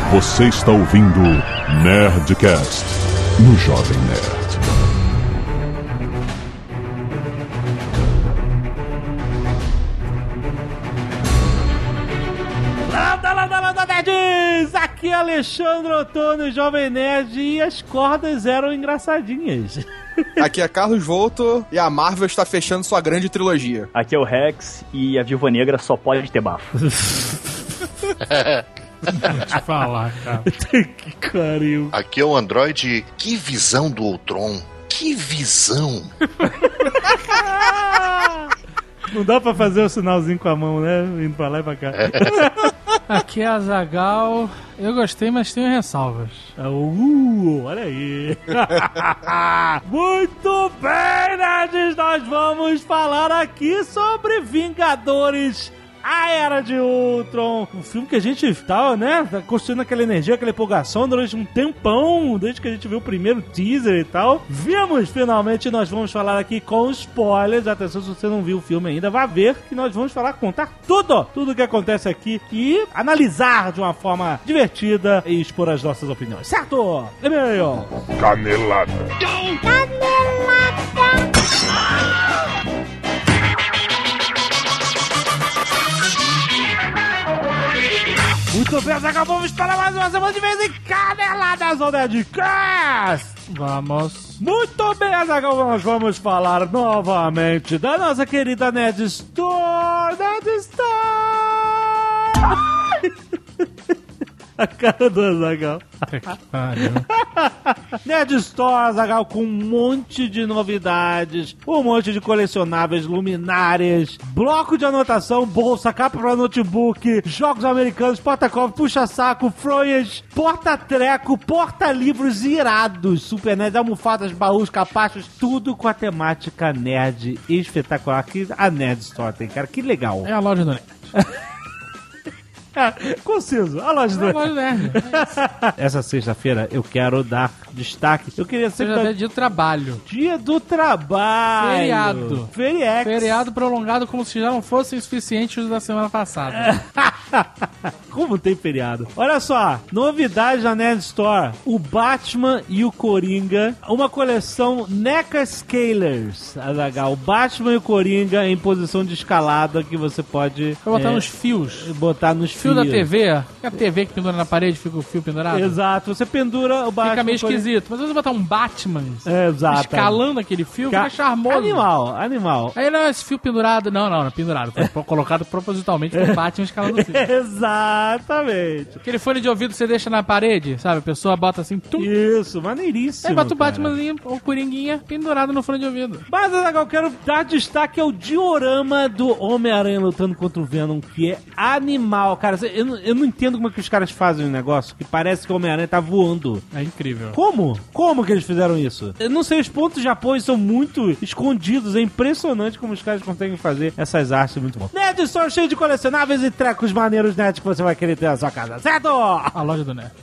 Você está ouvindo Nerdcast no Jovem Nerd. Landa, nerds! Aqui é Alexandre Ottoni, Jovem Nerd, e as cordas eram engraçadinhas. Aqui é Carlos Volto e a Marvel está fechando sua grande trilogia. Aqui é o Rex e a Viúva Negra só pode ter bafo. Vou te falar, cara. Que carinho. Aqui é o Android. Que visão do Ultron. Que visão. Não dá pra fazer o sinalzinho com a mão, né? Indo pra lá e pra cá. Aqui é a Azaghal. Eu gostei, mas tenho ressalvas. Olha aí. Muito bem, nerds! Nós vamos falar aqui sobre Vingadores, A Era de Ultron. Um filme que a gente tá, né, construindo aquela energia, aquela empolgação durante um tempão, desde que a gente viu o primeiro teaser e tal. Vimos, finalmente, nós vamos falar aqui com spoilers. Atenção, se você não viu o filme ainda, vá ver que nós vamos falar, contar tudo o que acontece aqui e analisar de uma forma divertida e expor as nossas opiniões. Certo? E-mail. Canelada. Muito bem, acabamos para mais uma semana de vez em Caneladas ao Nerdcast. Vamos. Muito bem, Azaghal, nós vamos falar novamente da nossa querida Nerd Store. Nerd Store! A cara do Azaghal. Nerd Store, Azaghal, com um monte de novidades, um monte de colecionáveis, luminárias, bloco de anotação, bolsa, capa para notebook, jogos americanos, porta-copo, puxa-saco, fronhas, porta-treco, porta-livros irados, super nerd, almofadas, baús, capachos, tudo com a temática nerd espetacular que a Nerd Store tem, cara, que legal. É a loja do Nerd. Conciso, a loja do É a loja do Nerd. Essa sexta-feira eu quero dar destaque. Eu queria sempre Seja dia do trabalho. Dia do trabalho. Feriado. Feriado prolongado como se já não fossem suficientes os da semana passada. Como tem feriado? Olha só, novidade na Nerd Store. O Batman e o Coringa. Uma coleção NECA Scalers. Azaghal, o Batman e o Coringa em posição de escalada que você pode... Vou botar nos fios. Botar nos fios. Fio da TV. A TV que pendura na parede, fica o fio pendurado. Exato. Você pendura o Batman... Fica meio esquisito. Mas se você botar um Batman escalando aquele fio, fica charmoso. Animal. Aí não, esse fio pendurado... Não, pendurado. Foi colocado propositalmente com o Batman escalando o fio. Exatamente. Aquele fone de ouvido que você deixa na parede, sabe? A pessoa bota assim... Tum. Isso, maneiríssimo. Aí bota o cara. Batmanzinho ou Coringuinha pendurado no fone de ouvido. Mas, Azaghal, eu quero dar destaque ao diorama do Homem-Aranha lutando contra o Venom, que é animal, cara. Eu não entendo como é que os caras fazem o negócio, que parece que o Homem-Aranha tá voando. É incrível. Como? Como que eles fizeram isso? Eu não sei, os pontos de apoio são muito escondidos. É impressionante como os caras conseguem fazer essas artes muito bom. Nerd Store cheio de colecionáveis e trecos maneiros nerds que você vai querer ter na sua casa, certo? A loja do Nerd.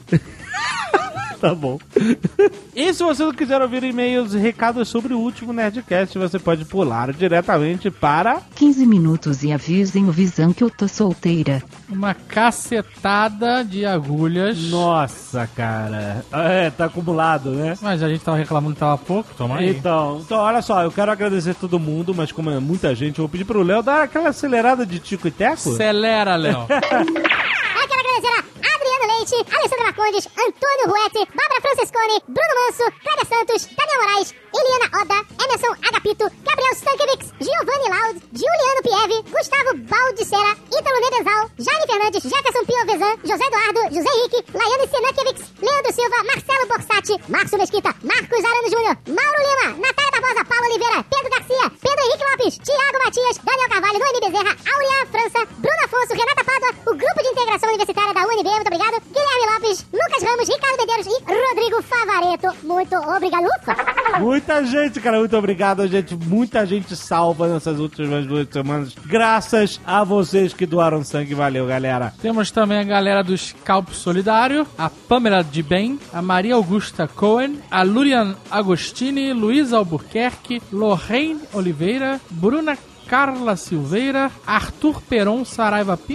Tá bom. E se você não quiser ouvir e-mails e recados sobre o último Nerdcast, você pode pular diretamente para 15 minutos e avisem o Visão que eu tô solteira. Uma cacetada de agulhas. Nossa, cara. É, tá acumulado, né? Mas a gente tava reclamando que tava pouco, toma aí. Então, olha só, eu quero agradecer todo mundo, mas como é muita gente, eu vou pedir pro Léo dar aquela acelerada de tico e teco. Acelera, Léo. Eu quero agradecer a Adriano Leite, Alessandra Marcondes, Antônio Ruete, Bárbara Francesconi, Bruno Manso, Cláudia Santos, Daniel Moraes, Eliana Oda, Emerson Agapito, Gabriel Stankiewicz, Giovanni Laud, Juliano Pieve, Gustavo Baldicera, Ítalo Nebenzal, Jaime Fernandes, Jefferson Piovesan, José Eduardo, José Henrique, Laiane Senakiewicz, Leandro Silva, Marcelo Borsatti, Márcio Mesquita, Marcos Arano Júnior, Mauro Lima, Natália Barbosa, Paulo Oliveira, Pedro Garcia, Pedro Henrique Lopes, Tiago Matias, Daniel Carvalho, Noemi Bezerra, Aurean França, Bruno Afonso, Renata Pádua, o Grupo de Integração Universitária da UNB, muito obrigado, Guilherme Lopes, Lucas Ramos, Ricardo Medeiros e Rodrigo Favareto, muito obrigado. Muita gente, cara, muito obrigado, gente. Muita gente salva nessas últimas 2 semanas. Graças a vocês que doaram sangue. Valeu, galera. Temos também a galera do Scalp Solidário, a Pamela de Bem, a Maria Augusta Cohen, a Lurian Agostini, Luísa Albuquerque, Lorraine Oliveira, Bruna Carla Silveira, Arthur Peron Saraiva Pinto,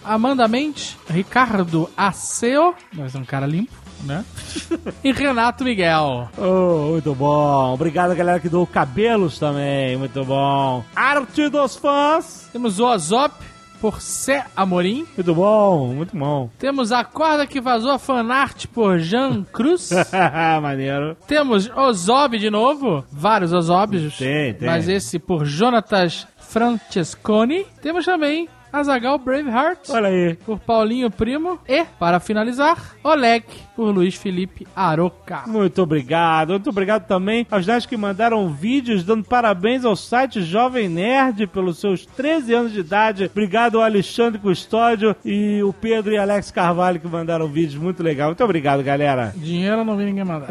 Amanda Mendes, Ricardo Aceo, nós é um cara limpo, né? E Renato Miguel. Oh, muito bom. Obrigado, galera, que doou cabelos também. Muito bom. Arte dos fãs. Temos o Ozop por Cé Amorim. Muito bom, muito bom. Temos a corda que vazou a fanart por Jean Cruz. Maneiro. Temos Ozob de novo. Vários Ozobs. Tem. Mas esse por Jonatas Francesconi. Temos também Azaghal Braveheart. Olha aí. Por Paulinho Primo. E, para finalizar, Oleg por Luiz Felipe Aroca. Muito obrigado também aos nerds que mandaram vídeos dando parabéns ao site Jovem Nerd pelos seus 13 anos de idade. Obrigado ao Alexandre Custódio e o Pedro e Alex Carvalho que mandaram vídeos muito legal. Muito obrigado, galera. Dinheiro eu não vi ninguém mandar.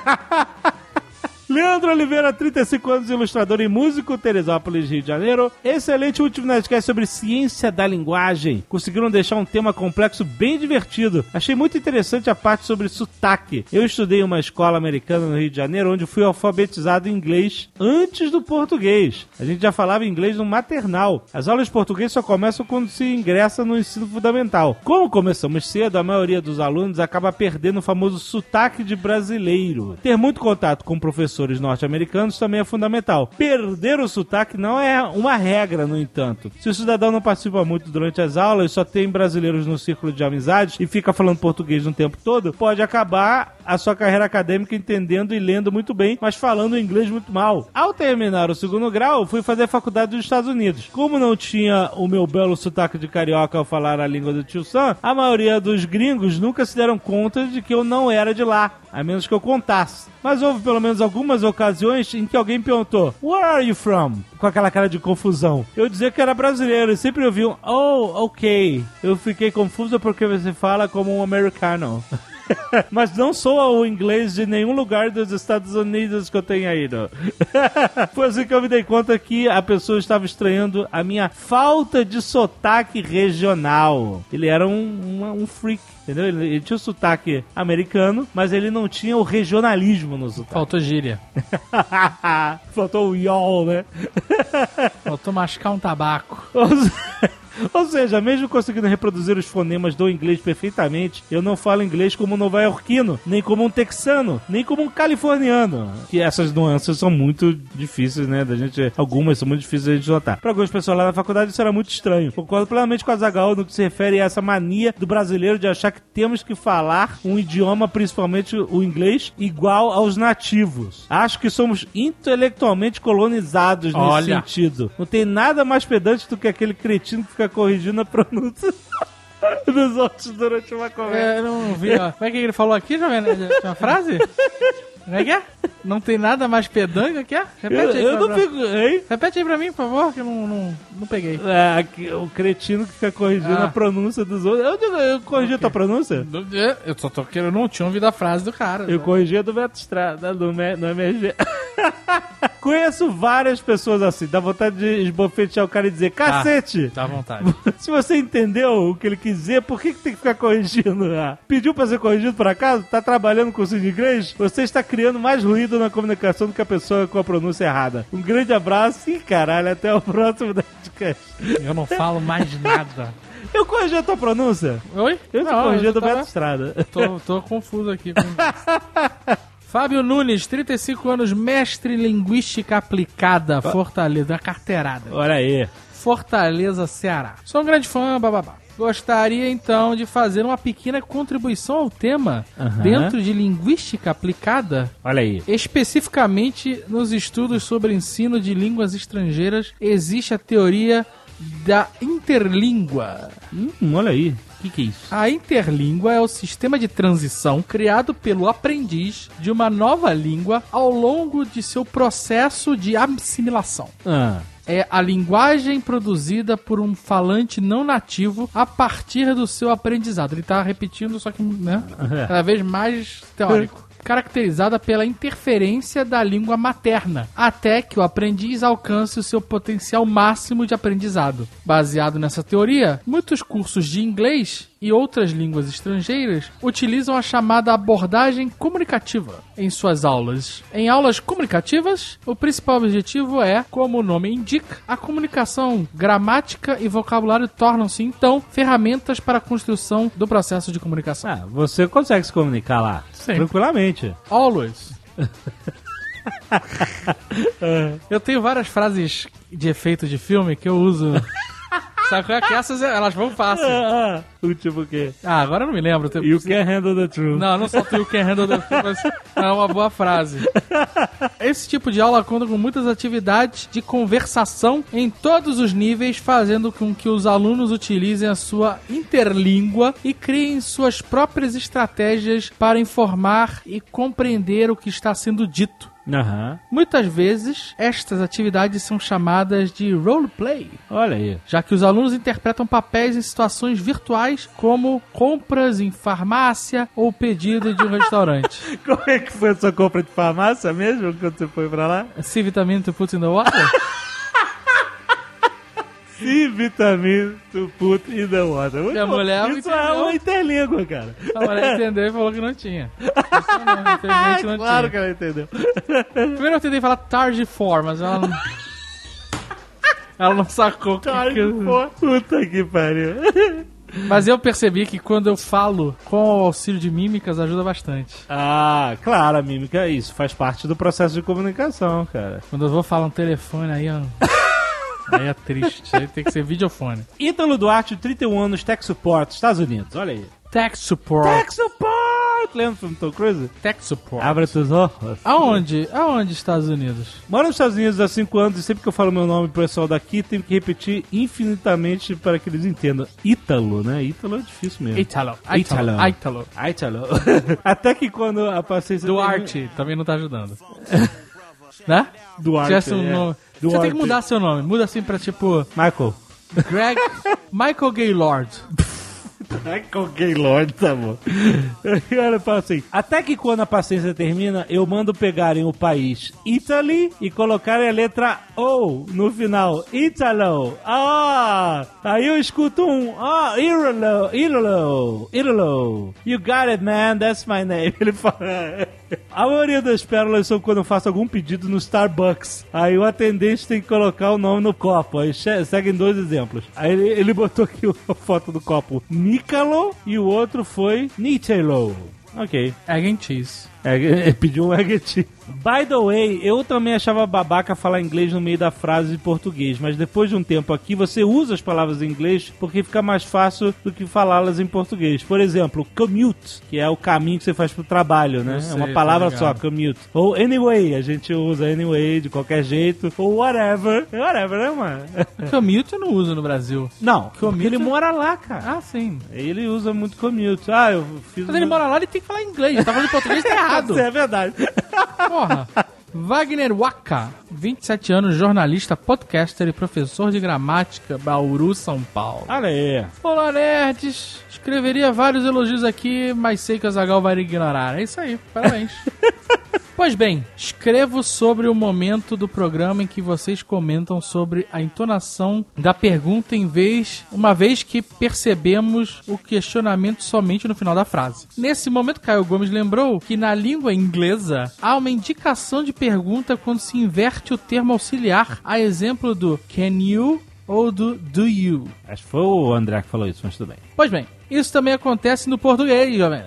Leandro Oliveira, 35 anos, ilustrador e músico, Teresópolis, Rio de Janeiro. Excelente último Nerdcast sobre ciência da linguagem. Conseguiram deixar um tema complexo bem divertido. Achei muito interessante a parte sobre sotaque. Eu estudei em uma escola americana no Rio de Janeiro, onde fui alfabetizado em inglês antes do português. A gente já falava inglês no maternal. As aulas de português só começam quando se ingressa no ensino fundamental. Como começamos cedo, a maioria dos alunos acaba perdendo o famoso sotaque de brasileiro. Ter muito contato com professores norte-americanos também é fundamental. Perder o sotaque não é uma regra, no entanto. Se o cidadão não participa muito durante as aulas, só tem brasileiros no círculo de amizades e fica falando português no tempo todo, pode acabar a sua carreira acadêmica entendendo e lendo muito bem, mas falando inglês muito mal. Ao terminar o segundo grau, fui fazer faculdade nos Estados Unidos. Como não tinha o meu belo sotaque de carioca ao falar a língua do tio Sam, a maioria dos gringos nunca se deram conta de que eu não era de lá, a menos que eu contasse. Mas houve pelo menos algumas ocasiões em que alguém perguntou "Where are you from?" com aquela cara de confusão. Eu dizia que era brasileiro e sempre ouviam "Oh, ok." Eu fiquei confuso porque você fala como um americano. Mas não sou o inglês de nenhum lugar dos Estados Unidos que eu tenha ido. Foi assim que eu me dei conta que a pessoa estava estranhando a minha falta de sotaque regional. Ele era um freak, entendeu? Ele tinha o sotaque americano, mas ele não tinha o regionalismo no sotaque. Faltou gíria. Faltou o y'all, né? Faltou mascar um tabaco. Ou seja, mesmo conseguindo reproduzir os fonemas do inglês perfeitamente, eu não falo inglês como um nova-iorquino, nem como um texano, nem como um californiano. Que essas nuances são muito difíceis, né? Algumas são muito difíceis de a gente notar. Para algumas pessoas lá na faculdade isso era muito estranho. Concordo plenamente com a Azaghal no que se refere a essa mania do brasileiro de achar que temos que falar um idioma, principalmente o inglês, igual aos nativos. Acho que somos intelectualmente colonizados nesse sentido. Não tem nada mais pedante do que aquele cretino que fica corrigindo a pronúncia dos outros durante uma conversa. Eu não vi, ó. Como é que ele falou aqui, Jovem? Tinha uma frase? Como é que é? Não tem nada mais pedante que é? Repete aí. Eu não fico, hein? Repete aí pra mim, por favor, que eu não peguei. O cretino que fica corrigindo a pronúncia dos outros. Eu corrigi a tua pronúncia? Eu só tô querendo, não tinha ouvido a frase do cara. Eu corrigi a do Beto Estrada, no MRG. Conheço várias pessoas assim, dá vontade de esbofetear o cara e dizer cacete! Dá vontade. Se você entendeu o que ele quis dizer, por que tem que ficar corrigindo? Pediu pra ser corrigido por acaso? Tá trabalhando com curso de inglês? Você está criando mais ruído na comunicação do que a pessoa com a pronúncia errada. Um grande abraço e caralho, até o próximo Nerdcast. Eu não falo mais nada. Eu corrigi a tua pronúncia? Oi? Eu corrigi a do Beto Estrada. Tô confuso aqui com isso. Fábio Nunes, 35 anos, mestre em linguística aplicada, Fortaleza, carteirada. Olha aí. Fortaleza, Ceará. Sou um grande fã, bababá. Gostaria, então, de fazer uma pequena contribuição ao tema dentro de linguística aplicada. Olha aí. Especificamente nos estudos sobre ensino de línguas estrangeiras, existe a teoria da interlíngua. Olha aí. O que é isso? A interlíngua é o sistema de transição criado pelo aprendiz de uma nova língua ao longo de seu processo de assimilação. É a linguagem produzida por um falante não nativo a partir do seu aprendizado. Ele tá repetindo, só que, né, cada vez mais teórico. Caracterizada pela interferência da língua materna, até que o aprendiz alcance o seu potencial máximo de aprendizado. Baseado nessa teoria, muitos cursos de inglês e outras línguas estrangeiras utilizam a chamada abordagem comunicativa em suas aulas. Em aulas comunicativas, o principal objetivo é, como o nome indica, a comunicação. Gramática e vocabulário tornam-se, então, ferramentas para a construção do processo de comunicação. Você consegue se comunicar lá. Sim. Tranquilamente. Always. Eu tenho várias frases de efeito de filme que eu uso. Sabe qual é que essas elas vão fácil. O tipo o quê? Agora eu não me lembro. You can handle the truth. Não só you can handle the truth, mas é uma boa frase. Esse tipo de aula conta com muitas atividades de conversação em todos os níveis, fazendo com que os alunos utilizem a sua interlíngua e criem suas próprias estratégias para informar e compreender o que está sendo dito. Muitas vezes, estas atividades são chamadas de roleplay. Olha aí. Já que os alunos interpretam papéis em situações virtuais, como compras em farmácia ou pedido de um restaurante. Como é que foi a sua compra de farmácia mesmo, quando você foi pra lá? C-vitamin to put in the water? C-vitamin to put in the water. Minha mulher isso é uma interlíngua, cara. A mulher entendeu e falou que não tinha. Isso não, infelizmente não claro tinha. que ela entendeu. Primeiro eu tentei falar tarde for, mas ela não... ela não sacou. Puta que pariu. Mas eu percebi que quando eu falo com o auxílio de mímicas ajuda bastante. Claro, a mímica, isso faz parte do processo de comunicação, cara. Quando eu vou falar um telefone aí, aí é triste. Isso aí tem que ser videofone. Ítalo Duarte, 31 anos, Tech Support, Estados Unidos. Olha aí. Tech Support. Tech Support! Lembra do filme Tom Cruise? Tech Support. Abra teus olhos. Aonde Estados Unidos? Moro nos Estados Unidos há 5 anos e sempre que eu falo meu nome pro pessoal daqui, tenho que repetir infinitamente para que eles entendam. Ítalo, né? Ítalo é difícil mesmo. Ítalo. Até que quando a paciência... Duarte também não tá ajudando. Né? Duarte, nome. Você tem que mudar seu nome. Muda assim pra tipo... Michael Gaylord. Michael Gaylord, tá bom. E olha, fala assim: até que quando a paciência termina, eu mando pegarem o país Italy e colocarem a letra O no final. Italo. Aí eu escuto Italo. You got it, man. That's my name. Ele fala... A maioria das pérolas são quando eu faço algum pedido no Starbucks. Aí o atendente tem que colocar o nome no copo. Aí seguem 2 exemplos. Aí ele botou aqui a foto do copo Nicalo e o outro foi Nitelo. Ok. Egg and cheese. Pediu um egg and cheese. By the way, eu também achava babaca falar inglês no meio da frase em português, mas depois de um tempo aqui, você usa as palavras em inglês porque fica mais fácil do que falá-las em português. Por exemplo, commute, que é o caminho que você faz pro trabalho, né? É uma palavra só, commute. Ou anyway, a gente usa anyway de qualquer jeito. Ou whatever. Whatever, né, mano? Commute eu não uso no Brasil. Não, porque ele mora lá, cara. Sim. Ele usa muito commute. Eu fiz... Mas ele mora lá, ele tem que falar inglês. Tá falando português, tá errado. É verdade. Porra. Wagner Waka, 27 anos, jornalista, podcaster e professor de gramática, Bauru, São Paulo. Olha aí. Olá, nerds. Escreveria vários elogios aqui, mas sei que o Azaghal vai ignorar. É isso aí, parabéns. Pois bem, escrevo sobre o momento do programa em que vocês comentam sobre a entonação da pergunta uma vez que percebemos o questionamento somente no final da frase. Nesse momento, Caio Gomes lembrou que na língua inglesa há uma indicação de pergunta quando se inverte o termo auxiliar, a exemplo do can you ou do you. Acho que foi o André que falou isso, mas tudo bem. Pois bem, isso também acontece no português, jovem.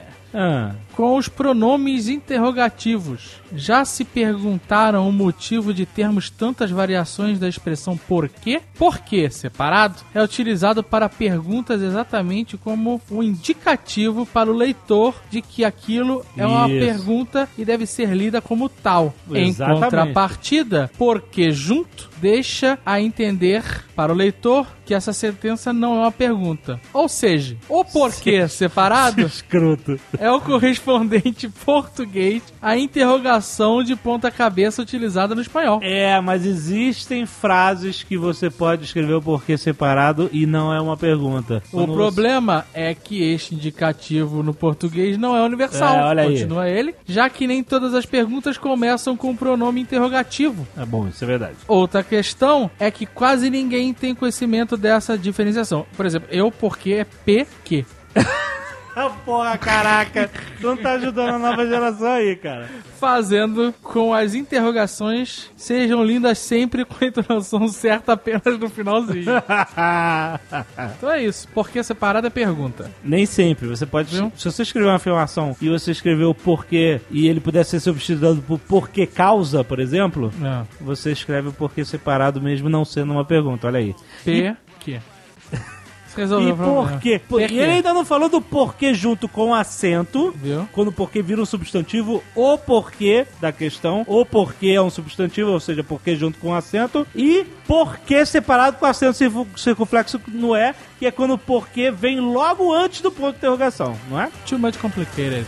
Com os pronomes interrogativos. Já se perguntaram o motivo de termos tantas variações da expressão porquê? Porquê, separado, é utilizado para perguntas exatamente como um indicativo para o leitor de que aquilo é uma pergunta e deve ser lida como tal. Exatamente. Em contrapartida, porquê junto deixa a entender para o leitor que essa sentença não é uma pergunta. Ou seja, o porquê separado escroto é o correspondente português à interrogação de ponta cabeça utilizada no espanhol. Mas existem frases que você pode escrever o porquê separado e não é uma pergunta. O problema é que este indicativo no português não é universal. Continua ele, já que nem todas as perguntas começam com o pronome interrogativo. Bom, isso é verdade. Outra questão é que quase ninguém tem conhecimento dessa diferenciação. Por exemplo, eu porque é PQ. Porra, caraca. Tu não tá ajudando a nova geração aí, cara. Fazendo com as interrogações sejam lindas sempre com a entonação certa apenas no finalzinho. Então é isso. Por que separada é pergunta? Nem sempre. Você pode... Viu? Se você escrever uma afirmação e você escreveu porquê e ele pudesse ser substituído por porquê causa, por exemplo, você escreve o porquê separado mesmo não sendo uma pergunta. Olha aí. Que? E por quê? E ele ainda não falou do porquê junto com acento. Viu? Quando o porquê vira um substantivo, o porquê da questão. O porquê é um substantivo, ou seja, porquê junto com acento. E porquê separado com acento circunflexo no é, que é quando o porquê vem logo antes do ponto de interrogação, não é? Too much complicated.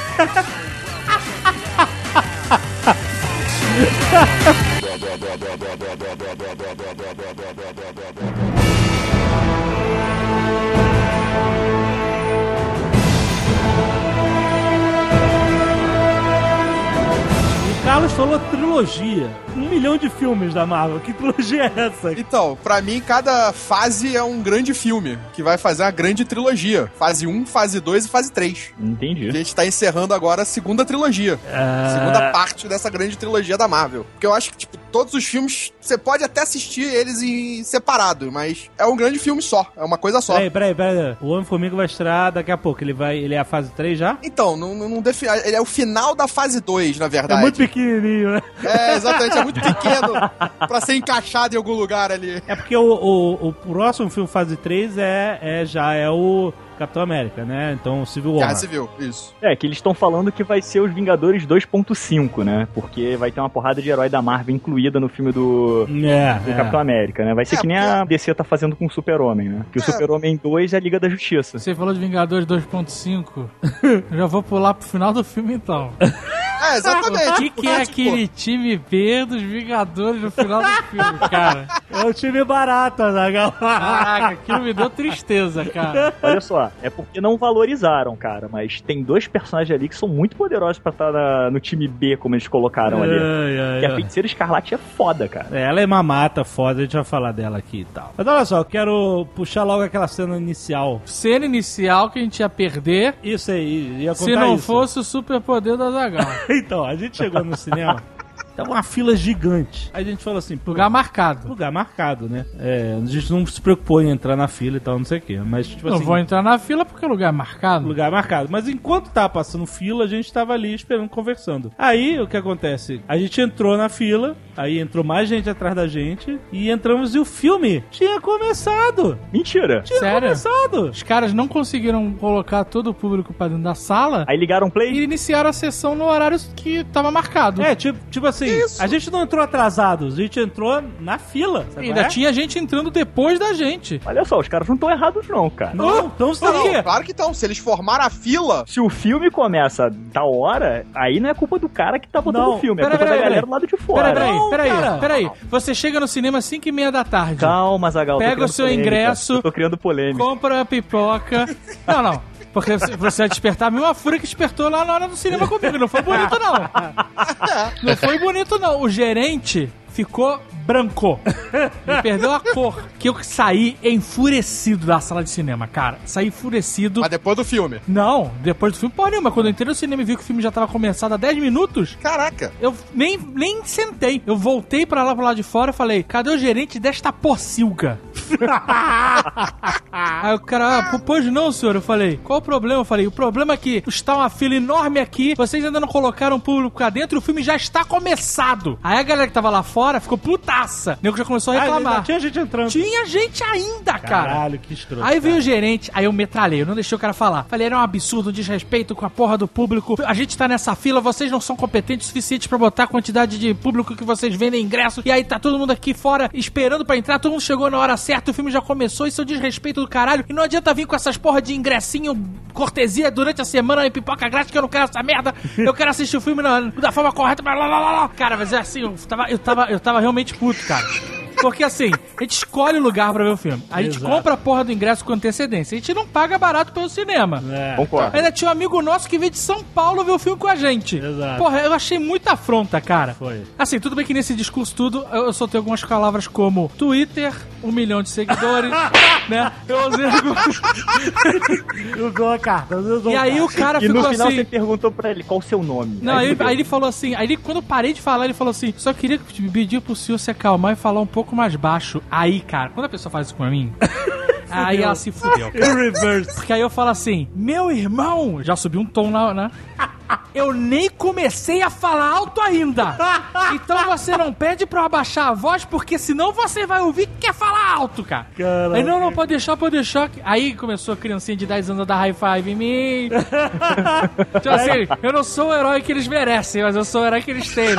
Carlos falou trilogia. 1 milhão de filmes da Marvel. Que trilogia é essa? Então, pra mim, cada fase é um grande filme, que vai fazer uma grande trilogia. Fase 1, fase 2 e fase 3. Entendi. A gente tá encerrando agora a segunda trilogia. Segunda parte dessa grande trilogia da Marvel. Porque eu acho que, tipo, todos os filmes, você pode até assistir eles em separado, mas é um grande filme só. É uma coisa só. Peraí. O Homem-Formiga vai estrear daqui a pouco. Ele é a fase 3 já? Então, não define. Ele é o final da fase 2, na verdade. É muito pequenininho, né? É, exatamente. É muito pequeno pra ser encaixado em algum lugar ali. É porque o próximo filme, fase 3, já é o Capitão América, né? Então, Civil War. Guerra Civil, isso. É, que eles estão falando que vai ser os Vingadores 2.5, né? Porque vai ter uma porrada de herói da Marvel incluída no filme do Capitão América, né? Vai ser que nem a DC tá fazendo com o Super-Homem, né? Que o Super-Homem 2 é a Liga da Justiça. Você falou de Vingadores 2.5, eu já vou pular pro final do filme, então. É, exatamente. O que é aquele time B dos Vingadores no final do filme, cara? É o time barato, Azaghal. Caraca, aquilo me deu tristeza, cara. Olha só, é porque não valorizaram, cara, mas tem 2 personagens ali que são muito poderosos pra estar no time B, como eles colocaram ali. Que a Feiticeira Escarlate é foda, cara. Ela é mamata foda, a gente vai falar dela aqui e tal. Mas olha só, eu quero puxar logo aquela cena inicial. Cena inicial que a gente ia perder. Isso aí, ia contar se não isso. fosse o superpoder do Azaghal. Então, a gente chegou no cinema, tava uma fila gigante. Aí a gente falou assim... Lugar marcado. Lugar marcado, né? A gente não se preocupou em entrar na fila e tal, não sei o quê. Mas, tipo assim... Não vou entrar na fila porque é lugar marcado. Lugar marcado. Mas enquanto tava passando fila, a gente tava ali esperando, conversando. Aí, o que acontece? A gente entrou na fila, aí entrou mais gente atrás da gente, e entramos e o filme tinha começado. Mentira. Tinha começado. Os caras não conseguiram colocar todo o público pra dentro da sala. Aí ligaram play e iniciaram a sessão no horário que tava marcado. Tipo assim, a gente não entrou atrasados, a gente entrou na fila. Ainda tinha gente entrando depois da gente. Olha só, os caras não estão errados não, cara. Não, então Não, claro que estão. Se eles formaram a fila... Se o filme começa da hora, aí não é culpa do cara que tá botando o filme, é culpa da galera do lado de fora. Peraí. Você chega no cinema às 5h30 da tarde. Calma, Azaghal. Pega o seu ingresso. Eu tô criando polêmica. Compra a pipoca. Não. Porque você vai despertar a mesma fúria que despertou lá na hora do cinema comigo. Não foi bonito, não. Não foi bonito, não. O gerente ficou branco. Me perdeu a cor. Que eu saí enfurecido da sala de cinema, cara. Saí enfurecido. Mas depois do filme? Não, depois do filme, porra nenhuma. Quando eu entrei no cinema e vi que o filme já tava começado há 10 minutos... Caraca! Eu nem sentei. Eu voltei pra lá, pro lado de fora e falei, cadê o gerente desta pocilga? Aí o cara, pois não, senhor. Eu falei, qual o problema? Eu falei, o problema é que está uma fila enorme aqui, vocês ainda não colocaram o público cá dentro e o filme já está começado. Aí a galera que tava lá fora ficou putaça. O nego já começou a reclamar. Tinha gente entrando. Tinha gente ainda, cara. Caralho, que escroto. Aí veio o gerente, aí eu metralhei, eu não deixei o cara falar. Falei, era um absurdo, um desrespeito com a porra do público. A gente tá nessa fila, vocês não são competentes o suficiente pra botar a quantidade de público que vocês vendem ingresso. E aí tá todo mundo aqui fora esperando pra entrar, todo mundo chegou na hora certa, o filme já começou, isso é o desrespeito do caralho. E não adianta vir com essas porra de ingressinho, cortesia durante a semana e pipoca grátis, que eu não quero essa merda. Eu quero assistir o filme da forma correta. Blá, blá, blá, blá. Cara, mas é assim, eu tava realmente puto, cara. Porque assim, a gente escolhe o lugar pra ver o filme. A gente compra a porra do ingresso com antecedência. A gente não paga barato pelo cinema. Concordo. Ainda tinha um amigo nosso que veio de São Paulo ver o filme com a gente. Exato. Porra, eu achei muita afronta, cara. Foi. Assim, tudo bem que nesse discurso tudo, eu soltei algumas palavras como Twitter, 1 milhão de seguidores, né? Eu usei Usou a carta. E aí o cara ficou assim... E no final você perguntou pra ele qual o seu nome. Não, aí ele falou assim... Aí quando eu parei de falar, ele falou assim... Só queria pedir pro senhor se acalmar e falar um pouco mais baixo. Aí, cara, quando a pessoa faz isso pra mim... Aí ela se fudeu. Em reverse. Porque aí eu falo assim, meu irmão, já subiu um tom né? Eu nem comecei a falar alto ainda. Então você não pede pra eu abaixar a voz, porque senão você vai ouvir que quer falar alto, cara. Caraca. Aí não, pode deixar. Aí começou a criancinha de 10 anos a dar high five em mim. Então assim, eu não sou o herói que eles merecem, mas eu sou o herói que eles têm, né?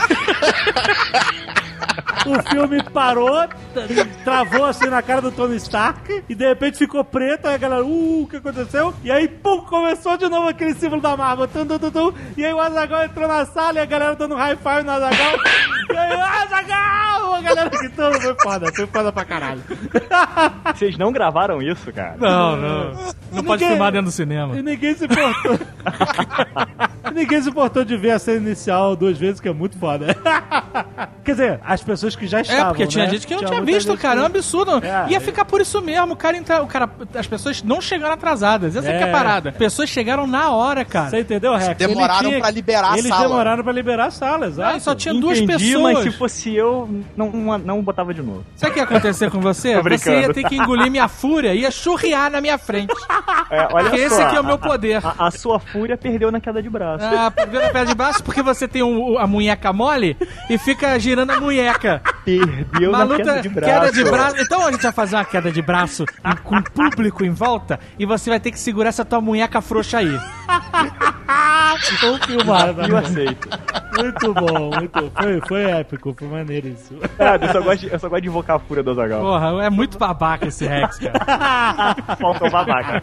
O filme parou, travou assim na cara do Tony Stark e de repente ficou preto, aí a galera, o que aconteceu? E aí, pum, começou de novo aquele símbolo da Marvel, e aí o Azaghal entrou na sala e a galera dando high five no Azaghal, e aí, Azaghal! A galera gritando, foi foda pra caralho. Vocês não gravaram isso, cara? Não pode filmar dentro do cinema. E ninguém se importou. Ninguém se importou de ver a cena inicial 2 vezes, que é muito foda. Quer dizer, as pessoas que já estavam, porque tinha gente que não tinha visto, cara, é um absurdo. Ia ficar por isso mesmo, o cara, as pessoas não chegaram atrasadas, essa que é a parada. As pessoas chegaram na hora, cara. Você entendeu, Rex? Demoraram pra liberar a sala. Eles demoraram pra liberar a sala, exato. Só tinha 2 pessoas. Mas se fosse eu, não botava de novo. Sabe o que ia acontecer com você? Você ia ter que engolir minha fúria, ia churriar na minha frente. Olha porque só, esse aqui é o meu poder. A sua fúria perdeu na queda de braço. Perdeu na queda de braço porque você tem a munheca mole e fica girando a munheca. Perdeu na queda de braço. Queda de braço. Então a gente vai fazer uma queda de braço com público em volta e você vai ter que segurar essa tua munheca frouxa aí. Vamos filmar, eu aceito. Muito bom, foi épico, foi maneiríssimo. Eu só gosto de invocar a fúria do Azaghal. Porra, é muito babaca esse Rex, cara. Faltou babaca.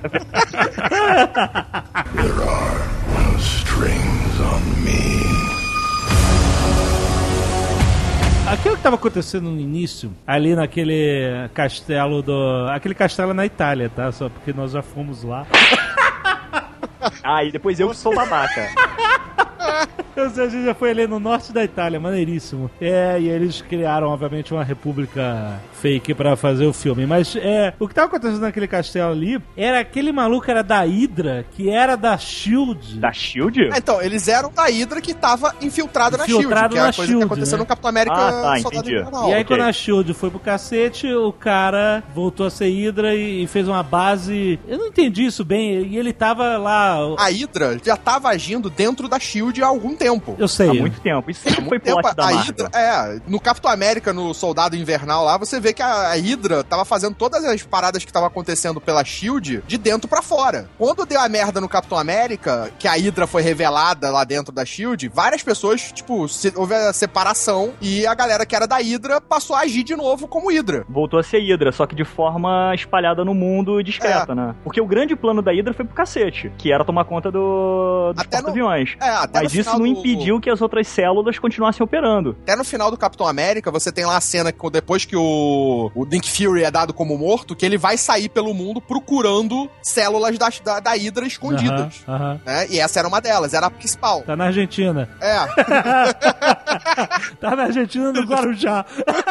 There are no strings on me. Aquilo que estava acontecendo no início, ali naquele castelo aquele castelo na Itália, tá? Só porque nós já fomos lá. E depois eu que sou babaca. A gente já foi ali no norte da Itália, maneiríssimo. E eles criaram, obviamente, uma república fake pra fazer o filme. Mas o que tava acontecendo naquele castelo ali era aquele maluco era da Hydra, que era da SHIELD. Da SHIELD? Então, eles eram da Hydra que tava infiltrada na SHIELD, que é a coisa que aconteceu no Capitão América Soldado Invernal. E aí, quando a SHIELD foi pro cacete, o cara voltou a ser Hydra e fez uma base... Eu não entendi isso bem, e ele tava lá... A Hydra já tava agindo dentro da SHIELD há algum tempo. Eu sei. Há muito tempo. Isso sempre foi plot da Marvel. Hydra, no Capitão América, no Soldado Invernal lá, você vê que a Hydra tava fazendo todas as paradas que estavam acontecendo pela SHIELD de dentro pra fora. Quando deu a merda no Capitão América, que a Hydra foi revelada lá dentro da SHIELD, várias pessoas, houve a separação e a galera que era da Hydra passou a agir de novo como Hydra. Voltou a ser Hydra, só que de forma espalhada no mundo e discreta, né? Porque o grande plano da Hydra foi pro cacete, que era tomar conta dos porta-aviões. Mas isso não impediu que as outras células continuassem operando. Até no final do Capitão América, você tem lá a cena que depois que o Nick Fury é dado como morto, que ele vai sair pelo mundo procurando células da Hydra escondidas. Né? E essa era uma delas, era a principal. Tá na Argentina. Tá na Argentina, no Guarujá.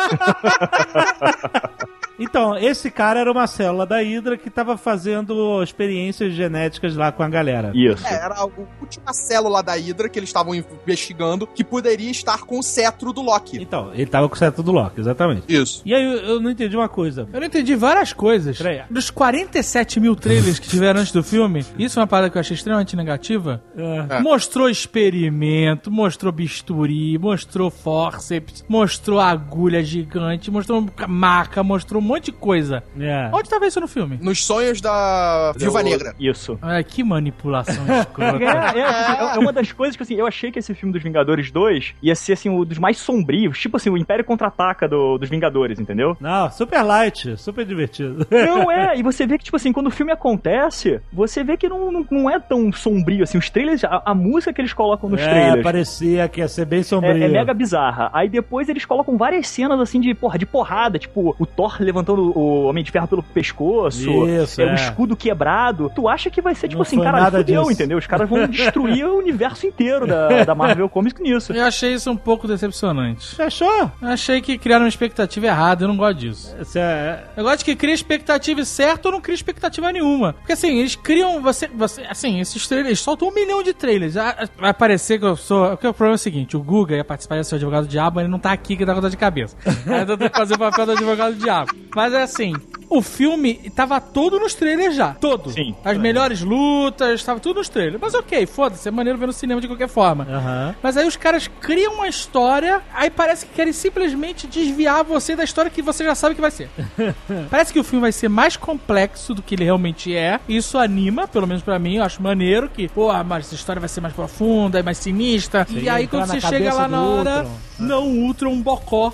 Então, esse cara era uma célula da Hydra que tava fazendo experiências genéticas lá com a galera. Isso. Era a última célula da Hydra que eles estavam investigando que poderia estar com o cetro do Loki. Então, ele tava com o cetro do Loki, exatamente. Isso. E aí eu não entendi uma coisa. Eu não entendi várias coisas. Dos 47 mil trailers que tiveram antes do filme, isso é uma parada que eu achei extremamente negativa. Mostrou experimento, mostrou bisturi, mostrou fórceps, mostrou agulha gigante, mostrou maca, mostrou um monte de coisa. Onde tava isso no filme? Nos sonhos da Viúva Negra. Isso. Que manipulação escrota. É uma das coisas que, assim, eu achei que esse filme dos Vingadores 2 ia ser, assim, um dos mais sombrios, tipo assim, o Império Contra-Ataca dos Vingadores, entendeu? Não, super light, super divertido. Não, e você vê que, tipo assim, quando o filme acontece, você vê que não é tão sombrio, assim, os trailers, a música que eles colocam nos trailers... parecia que ia ser bem sombrio. É mega bizarra. Aí depois eles colocam várias cenas, assim, de porrada, tipo, o Thor levantando o Homem de Ferro pelo pescoço, o escudo quebrado. Tu acha que vai ser, tipo não assim, cara, fudeu, disso. entendeu? Os caras vão destruir o universo inteiro da Marvel Comics nisso. Eu achei isso um pouco decepcionante. Você achou? Eu achei que criaram uma expectativa errada, eu não gosto disso. Eu gosto que cria expectativa certa ou não cria expectativa nenhuma. Porque assim, eles criam, assim, esses trailers, soltam 1 milhão de trailers. Vai parecer que eu sou... Porque o problema é o seguinte, o Guga ia participar de ser advogado do diabo, ele não tá aqui que dá com dor de cabeça. Aí eu tô tendo que fazer o papel do advogado do diabo. Mas é assim, o filme tava todo nos trailers já. Todo. Sim. As melhores lutas, tava tudo nos trailers. Mas ok, foda-se, é maneiro ver no cinema de qualquer forma. Mas aí os caras criam uma história, aí parece que querem simplesmente desviar você da história que você já sabe que vai ser. Parece que o filme vai ser mais complexo do que ele realmente é. Isso anima, pelo menos pra mim, eu acho maneiro que, mas essa história vai ser mais profunda, é mais sinistra. Sim, e aí quando você chega lá na hora, não, o Ultron é um bocó.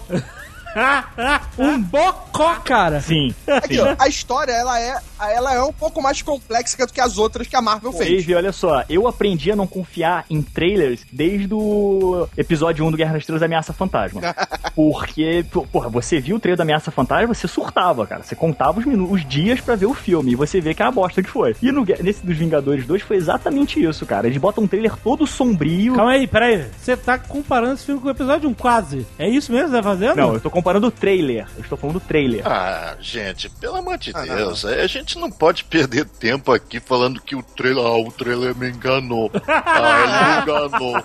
Um bocó, cara. Sim. Aqui, ó, a história, ela é um pouco mais complexa do que as outras que a Marvel fez. Dave, olha só, eu aprendi a não confiar em trailers desde o episódio 1 do Guerra nas Estrelas Ameaça Fantasma. Porque, porra, você viu o trailer da Ameaça Fantasma, você surtava, cara. Você contava os dias pra ver o filme e você vê que é a bosta que foi. E nesse dos Vingadores 2 foi exatamente isso, cara. Eles botam um trailer todo sombrio. Calma aí, peraí. Você tá comparando esse filme com o episódio 1, quase. É isso mesmo que você tá fazendo? Não, eu tô comparando o trailer. Eu estou falando do trailer. Gente, pelo amor de Deus, a gente não pode perder tempo aqui falando que o trailer me enganou. Ele me enganou.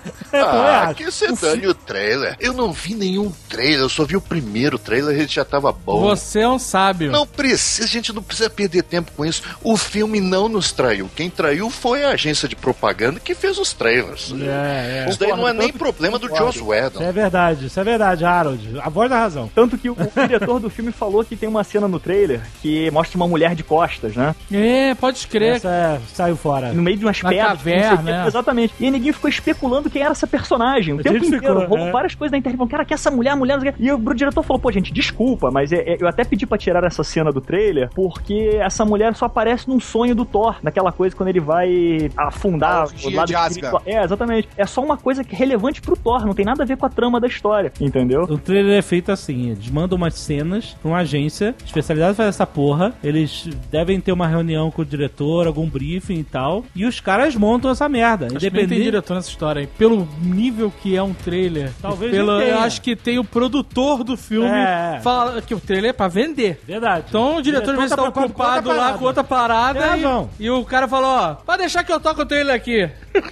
Que você dane o trailer. Eu não vi nenhum trailer, eu só vi o primeiro trailer e ele já tava bom. Você é um sábio. Não precisa, a gente não precisa perder tempo com isso. O filme não nos traiu. Quem traiu foi a agência de propaganda que fez os trailers. Isso daí não é nem problema do Joss Whedon. Isso é verdade, Harold. A voz da razão. Tanto que o diretor do filme falou que tem uma cena no trailer que mostra uma mulher de costas, né? Pode escrever. Essa saiu fora. No meio de umas pedras. Caverna, né? Exatamente. E aí ninguém ficou especulando quem era essa personagem. O tempo inteiro. Rolou várias coisas na internet. Falando, cara, que essa mulher, não sei o que. E o diretor falou, gente, desculpa, mas eu até pedi pra tirar essa cena do trailer, porque essa mulher só aparece num sonho do Thor. Naquela coisa quando ele vai afundar o lado espiritual. Exatamente. É só uma coisa que é relevante pro Thor. Não tem nada a ver com a trama da história. Entendeu? O trailer é feito assim. Eles mandam umas cenas pra uma agência especializada em fazer essa porra. Eles devem ter uma reunião com o diretor, algum briefing e tal. E os caras montam essa merda. Acho que nem tem diretor nessa história aí. Pelo nível que é um trailer. Talvez eu acho que tem o produtor do filme fala que o trailer é pra vender. Verdade. Então o diretor vai estar ocupado lá com outra parada. E o cara falou, pode deixar que eu toque o trailer aqui.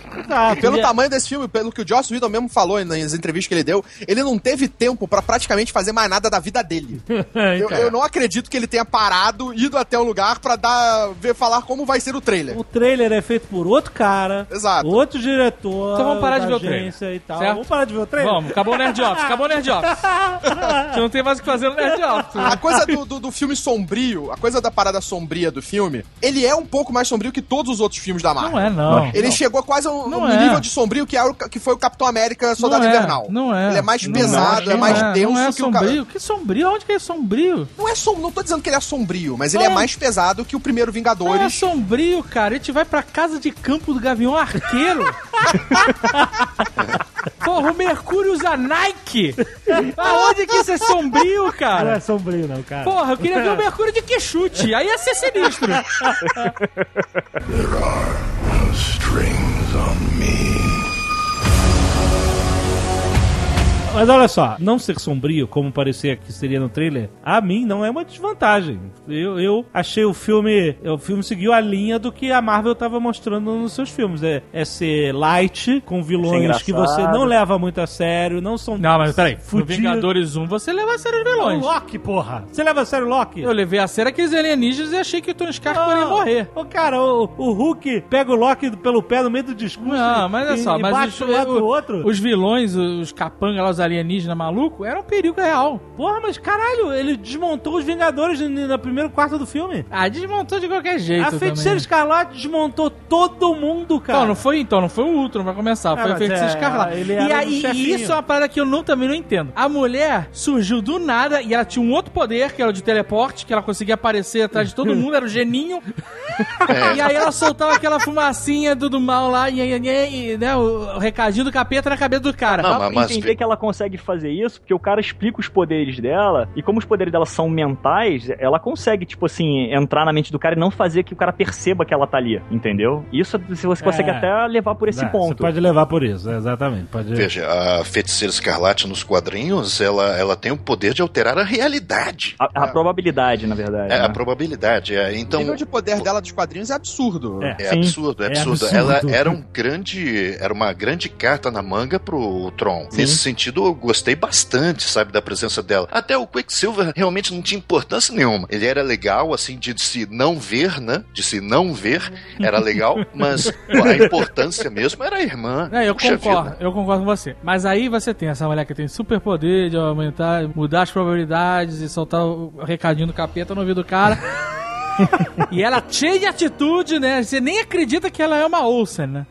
Pelo tamanho desse filme, pelo que o Joss Whedon mesmo falou nas entrevistas que ele deu, ele não teve tempo pra praticamente fazer mais nada da vida dele. Eu não acredito que ele tenha parado, ido até um lugar pra falar como vai ser o trailer. O trailer é feito por outro cara, exato, outro diretor. Então vamos parar de ver o trailer e tal. Certo? Vamos parar de ver o trailer? Vamos, acabou o Nerd Office. A gente não tem mais o que fazer no Nerd Office. A coisa do filme sombrio, a coisa da parada sombria do filme, ele é um pouco mais sombrio que todos os outros filmes da Marvel. Não. Ele chegou quase no nível de sombrio que foi o Capitão América Soldado Invernal. Não é. Ele é mais pesado, é mais denso. Não é que sombrio. Que sombrio? Onde que é sombrio? Não tô dizendo que ele é sombrio, mas ele é mais pesado que o primeiro Vingadores. Não é sombrio, cara. A gente vai pra casa de campo do Gavião Arqueiro. Porra, o Mercúrio usa Nike. Aonde que isso é sombrio, cara? Não é sombrio, não, cara. Porra, eu queria ver o Mercúrio de quechute. Aí ia ser sinistro. There are no strings on me. Mas olha só, não ser sombrio, como parecia que seria no trailer, a mim não é uma desvantagem. Eu achei o filme seguiu a linha do que a Marvel tava mostrando nos seus filmes. É ser light, com vilões que você não leva muito a sério, não são... Não, mas peraí, no Vingadores 1 você leva a sério os vilões. O Loki, porra! Você leva a sério o Loki? Eu levei a sério aqueles alienígenas e achei que o Tony Stark poderia morrer. Cara, o Hulk pega o Loki pelo pé no meio do discurso mas olha só, mas bate um lado do outro. Os vilões, os capangas lá, os alienígenas malucos, era um perigo real. Porra, mas caralho, ele desmontou os Vingadores no primeiro quarto do filme. Ah, desmontou de qualquer jeito. A Feiticeira Escarlate desmontou todo mundo, cara. Não foi o Ultron, vai começar. Foi a Feiticeira Escarlate. E isso é uma parada que eu também não entendo. A mulher surgiu do nada e ela tinha um outro poder, que era o de teleporte, que ela conseguia aparecer atrás de todo mundo, era o geninho. E aí ela soltava aquela fumacinha do mal lá e né, o recadinho do capeta na cabeça do cara. Dá pra entender que ela consegue fazer isso, porque o cara explica os poderes dela, e como os poderes dela são mentais, ela consegue, tipo assim, entrar na mente do cara e não fazer que o cara perceba que ela tá ali, entendeu? Isso você consegue até levar por esse ponto. Você pode levar por isso, exatamente. Veja, a Feiticeira Escarlate nos quadrinhos, ela tem o poder de alterar a realidade. A probabilidade, na verdade. A probabilidade, Então, o nível de poder dela dos quadrinhos é absurdo. É absurdo. Ela era uma grande carta na manga pro Tron. Sim. Nesse sentido, eu gostei bastante, sabe, da presença dela. Até o Quicksilver realmente não tinha importância nenhuma. Ele era legal, assim, de se não ver, né? De se não ver, era legal, mas a importância mesmo era a irmã. Eu concordo com você. Mas aí você tem essa mulher que tem super poder de aumentar, mudar as probabilidades e soltar o recadinho do capeta no ouvido do cara. E ela cheia de atitude, né? Você nem acredita que ela é uma Olsen, né?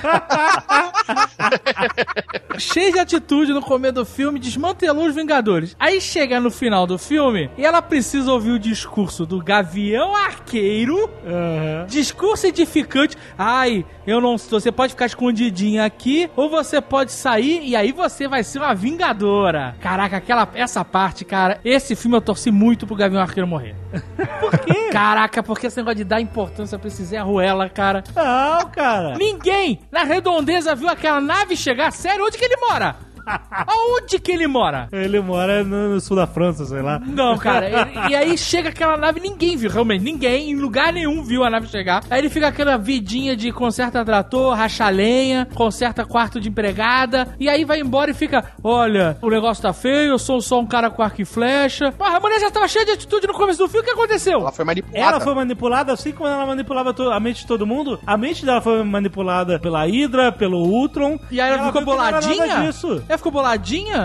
Cheia de atitude no começo do filme, desmantelou os Vingadores. Aí chega no final do filme e ela precisa ouvir o discurso do Gavião Arqueiro. Discurso edificante. Ai, eu não sei, você pode ficar escondidinha aqui ou você pode sair e aí você vai ser uma Vingadora. Caraca, essa parte, cara, esse filme eu torci muito pro Gavião Arqueiro morrer. Por quê? Caraca, porque esse negócio de dar importância pra esse Zé Ruela, cara. Não, cara. Ninguém na redondeza viu aquela nave chegar. Sério, onde que ele mora? Aonde que ele mora? Ele mora no sul da França, sei lá. Não, cara. E aí chega aquela nave, ninguém viu, realmente. Ninguém, em lugar nenhum, viu a nave chegar. Aí ele fica aquela vidinha de conserta trator, racha lenha, conserta quarto de empregada. E aí vai embora e fica, olha, o negócio tá feio, eu sou só um cara com arco e flecha. Porra, a mulher já tava cheia de atitude no começo do filme, o que aconteceu? Ela foi manipulada. Ela foi manipulada, assim como ela manipulava a mente de todo mundo. A mente dela foi manipulada pela Hydra, pelo Ultron. E aí ela ficou boladinha? Ela ficou boladinha?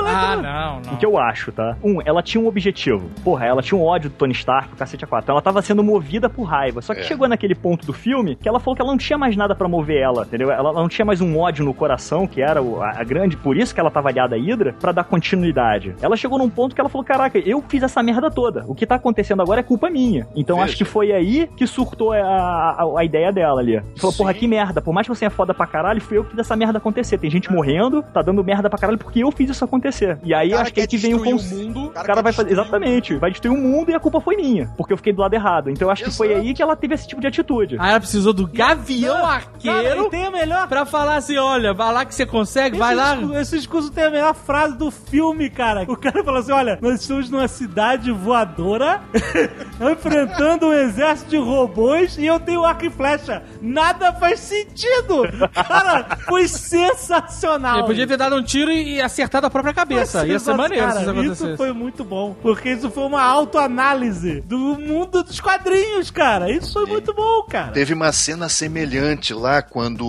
Não. O que eu acho, tá? Ela tinha um objetivo. Porra, ela tinha um ódio do Tony Stark, o cacete a 4. Então ela tava sendo movida por raiva. Só que chegou naquele ponto do filme que ela falou que ela não tinha mais nada pra mover ela, entendeu? Ela não tinha mais um ódio no coração, que era a grande... Por isso que ela tava aliada à Hydra, pra dar continuidade. Ela chegou num ponto que ela falou, caraca, eu fiz essa merda toda. O que tá acontecendo agora é culpa minha. Então acho que foi aí que surtou a ideia dela ali. Falou, porra, que merda. Por mais que você é foda pra caralho, fui eu que fiz essa merda acontecer. Tem gente morrendo, tá dando merda pra caralho porque eu fiz isso acontecer. E aí acho que aí que vem o mundo. O cara vai fazer. Exatamente. Vai destruir o mundo e a culpa foi minha. Porque eu fiquei do lado errado. Então eu acho que foi aí que ela teve esse tipo de atitude. Aí ela precisou do Gavião Arqueiro tem a melhor... pra falar assim, olha, vai lá que você consegue, vai lá. Esse discurso tem a melhor frase do filme, cara. O cara falou assim, olha, nós estamos numa cidade voadora enfrentando um exército de robôs e eu tenho arco e flecha. Nada faz sentido. Cara, foi sensacional. Ele podia ter dado um tiro e acertado a própria cabeça. Ia ser maneiro, cara, se isso acontecesse. Isso foi muito bom, porque isso foi uma autoanálise do mundo dos quadrinhos, cara. Isso foi muito bom, cara. Teve uma cena semelhante lá quando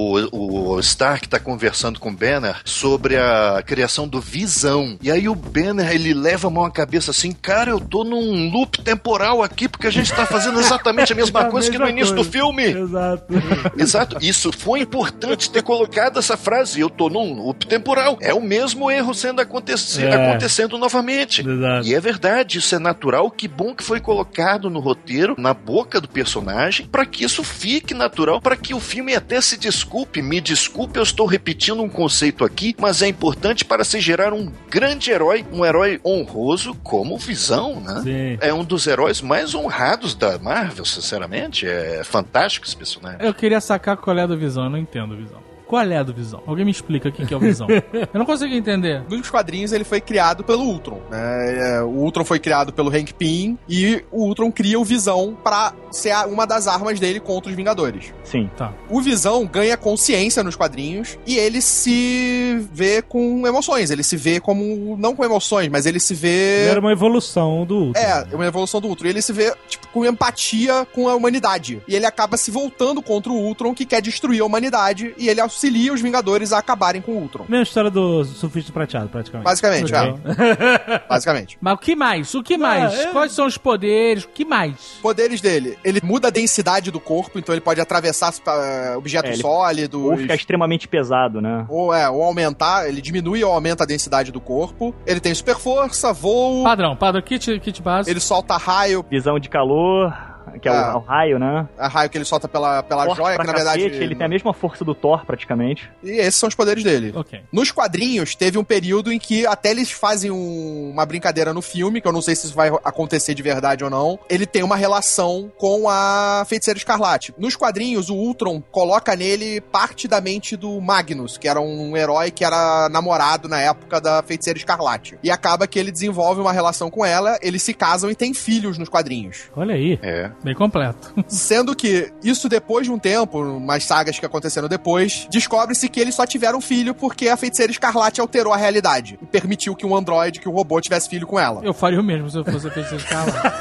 o Stark tá conversando com o Banner sobre a criação do Visão. E aí o Banner, ele leva a mão à cabeça assim, cara, eu tô num loop temporal aqui, porque a gente tá fazendo exatamente a mesma coisa que no início do filme. Exato. Isso foi importante ter colocado essa frase, eu tô num loop temporal. É o mesmo erro sendo acontecendo novamente. Exato. E é verdade, isso é natural. Que bom que foi colocado no roteiro, na boca do personagem, para que isso fique natural, para que o filme até se desculpe. Me desculpe, eu estou repetindo um conceito aqui, mas é importante para se gerar um grande herói, um herói honroso como o Visão, né? Sim. É um dos heróis mais honrados da Marvel, sinceramente. É fantástico esse personagem. Eu queria sacar qual é do Visão, eu não entendo o Visão. Qual é a do Visão? Alguém me explica o que é o Visão. Eu não consigo entender. Nos quadrinhos ele foi criado pelo Ultron. O Ultron foi criado pelo Hank Pym e o Ultron cria o Visão pra ser uma das armas dele contra os Vingadores. Sim. Tá. O Visão ganha consciência nos quadrinhos e ele se vê com emoções. Ele se vê como... Não com emoções, mas ele se vê... Era uma evolução do Ultron. Uma evolução do Ultron. E ele se vê, tipo, com empatia com a humanidade. E ele acaba se voltando contra o Ultron, que quer destruir a humanidade, e ele auxilia os Vingadores a acabarem com o Ultron. Mesma história do surfista prateado, praticamente. Basicamente, Basicamente. Mas o que mais? O que mais? Quais são os poderes? O que mais? Poderes dele. Ele muda a densidade do corpo, então ele pode atravessar objetos sólidos. Ou ficar extremamente pesado, né? Ou aumentar, ele diminui ou aumenta a densidade do corpo. Ele tem super força, voo. Padrão, kit básico. Ele solta raio. Visão de calor. Que é o raio, né? É raio que ele solta pela joia, que na verdade... Ele tem a mesma força do Thor, praticamente. E esses são os poderes dele. Ok. Nos quadrinhos, teve um período em que até eles fazem uma brincadeira no filme, que eu não sei se isso vai acontecer de verdade ou não. Ele tem uma relação com a Feiticeira Escarlate. Nos quadrinhos, o Ultron coloca nele parte da mente do Magnus, que era um herói que era namorado na época da Feiticeira Escarlate. E acaba que ele desenvolve uma relação com ela, eles se casam e têm filhos nos quadrinhos. Olha aí. Bem completo. Sendo que isso depois de um tempo, umas sagas que aconteceram depois, descobre-se que eles só tiveram filho porque a Feiticeira Escarlate alterou a realidade e permitiu que um androide, que um robô tivesse filho com ela. Eu faria o mesmo se eu fosse a Feiticeira Escarlate.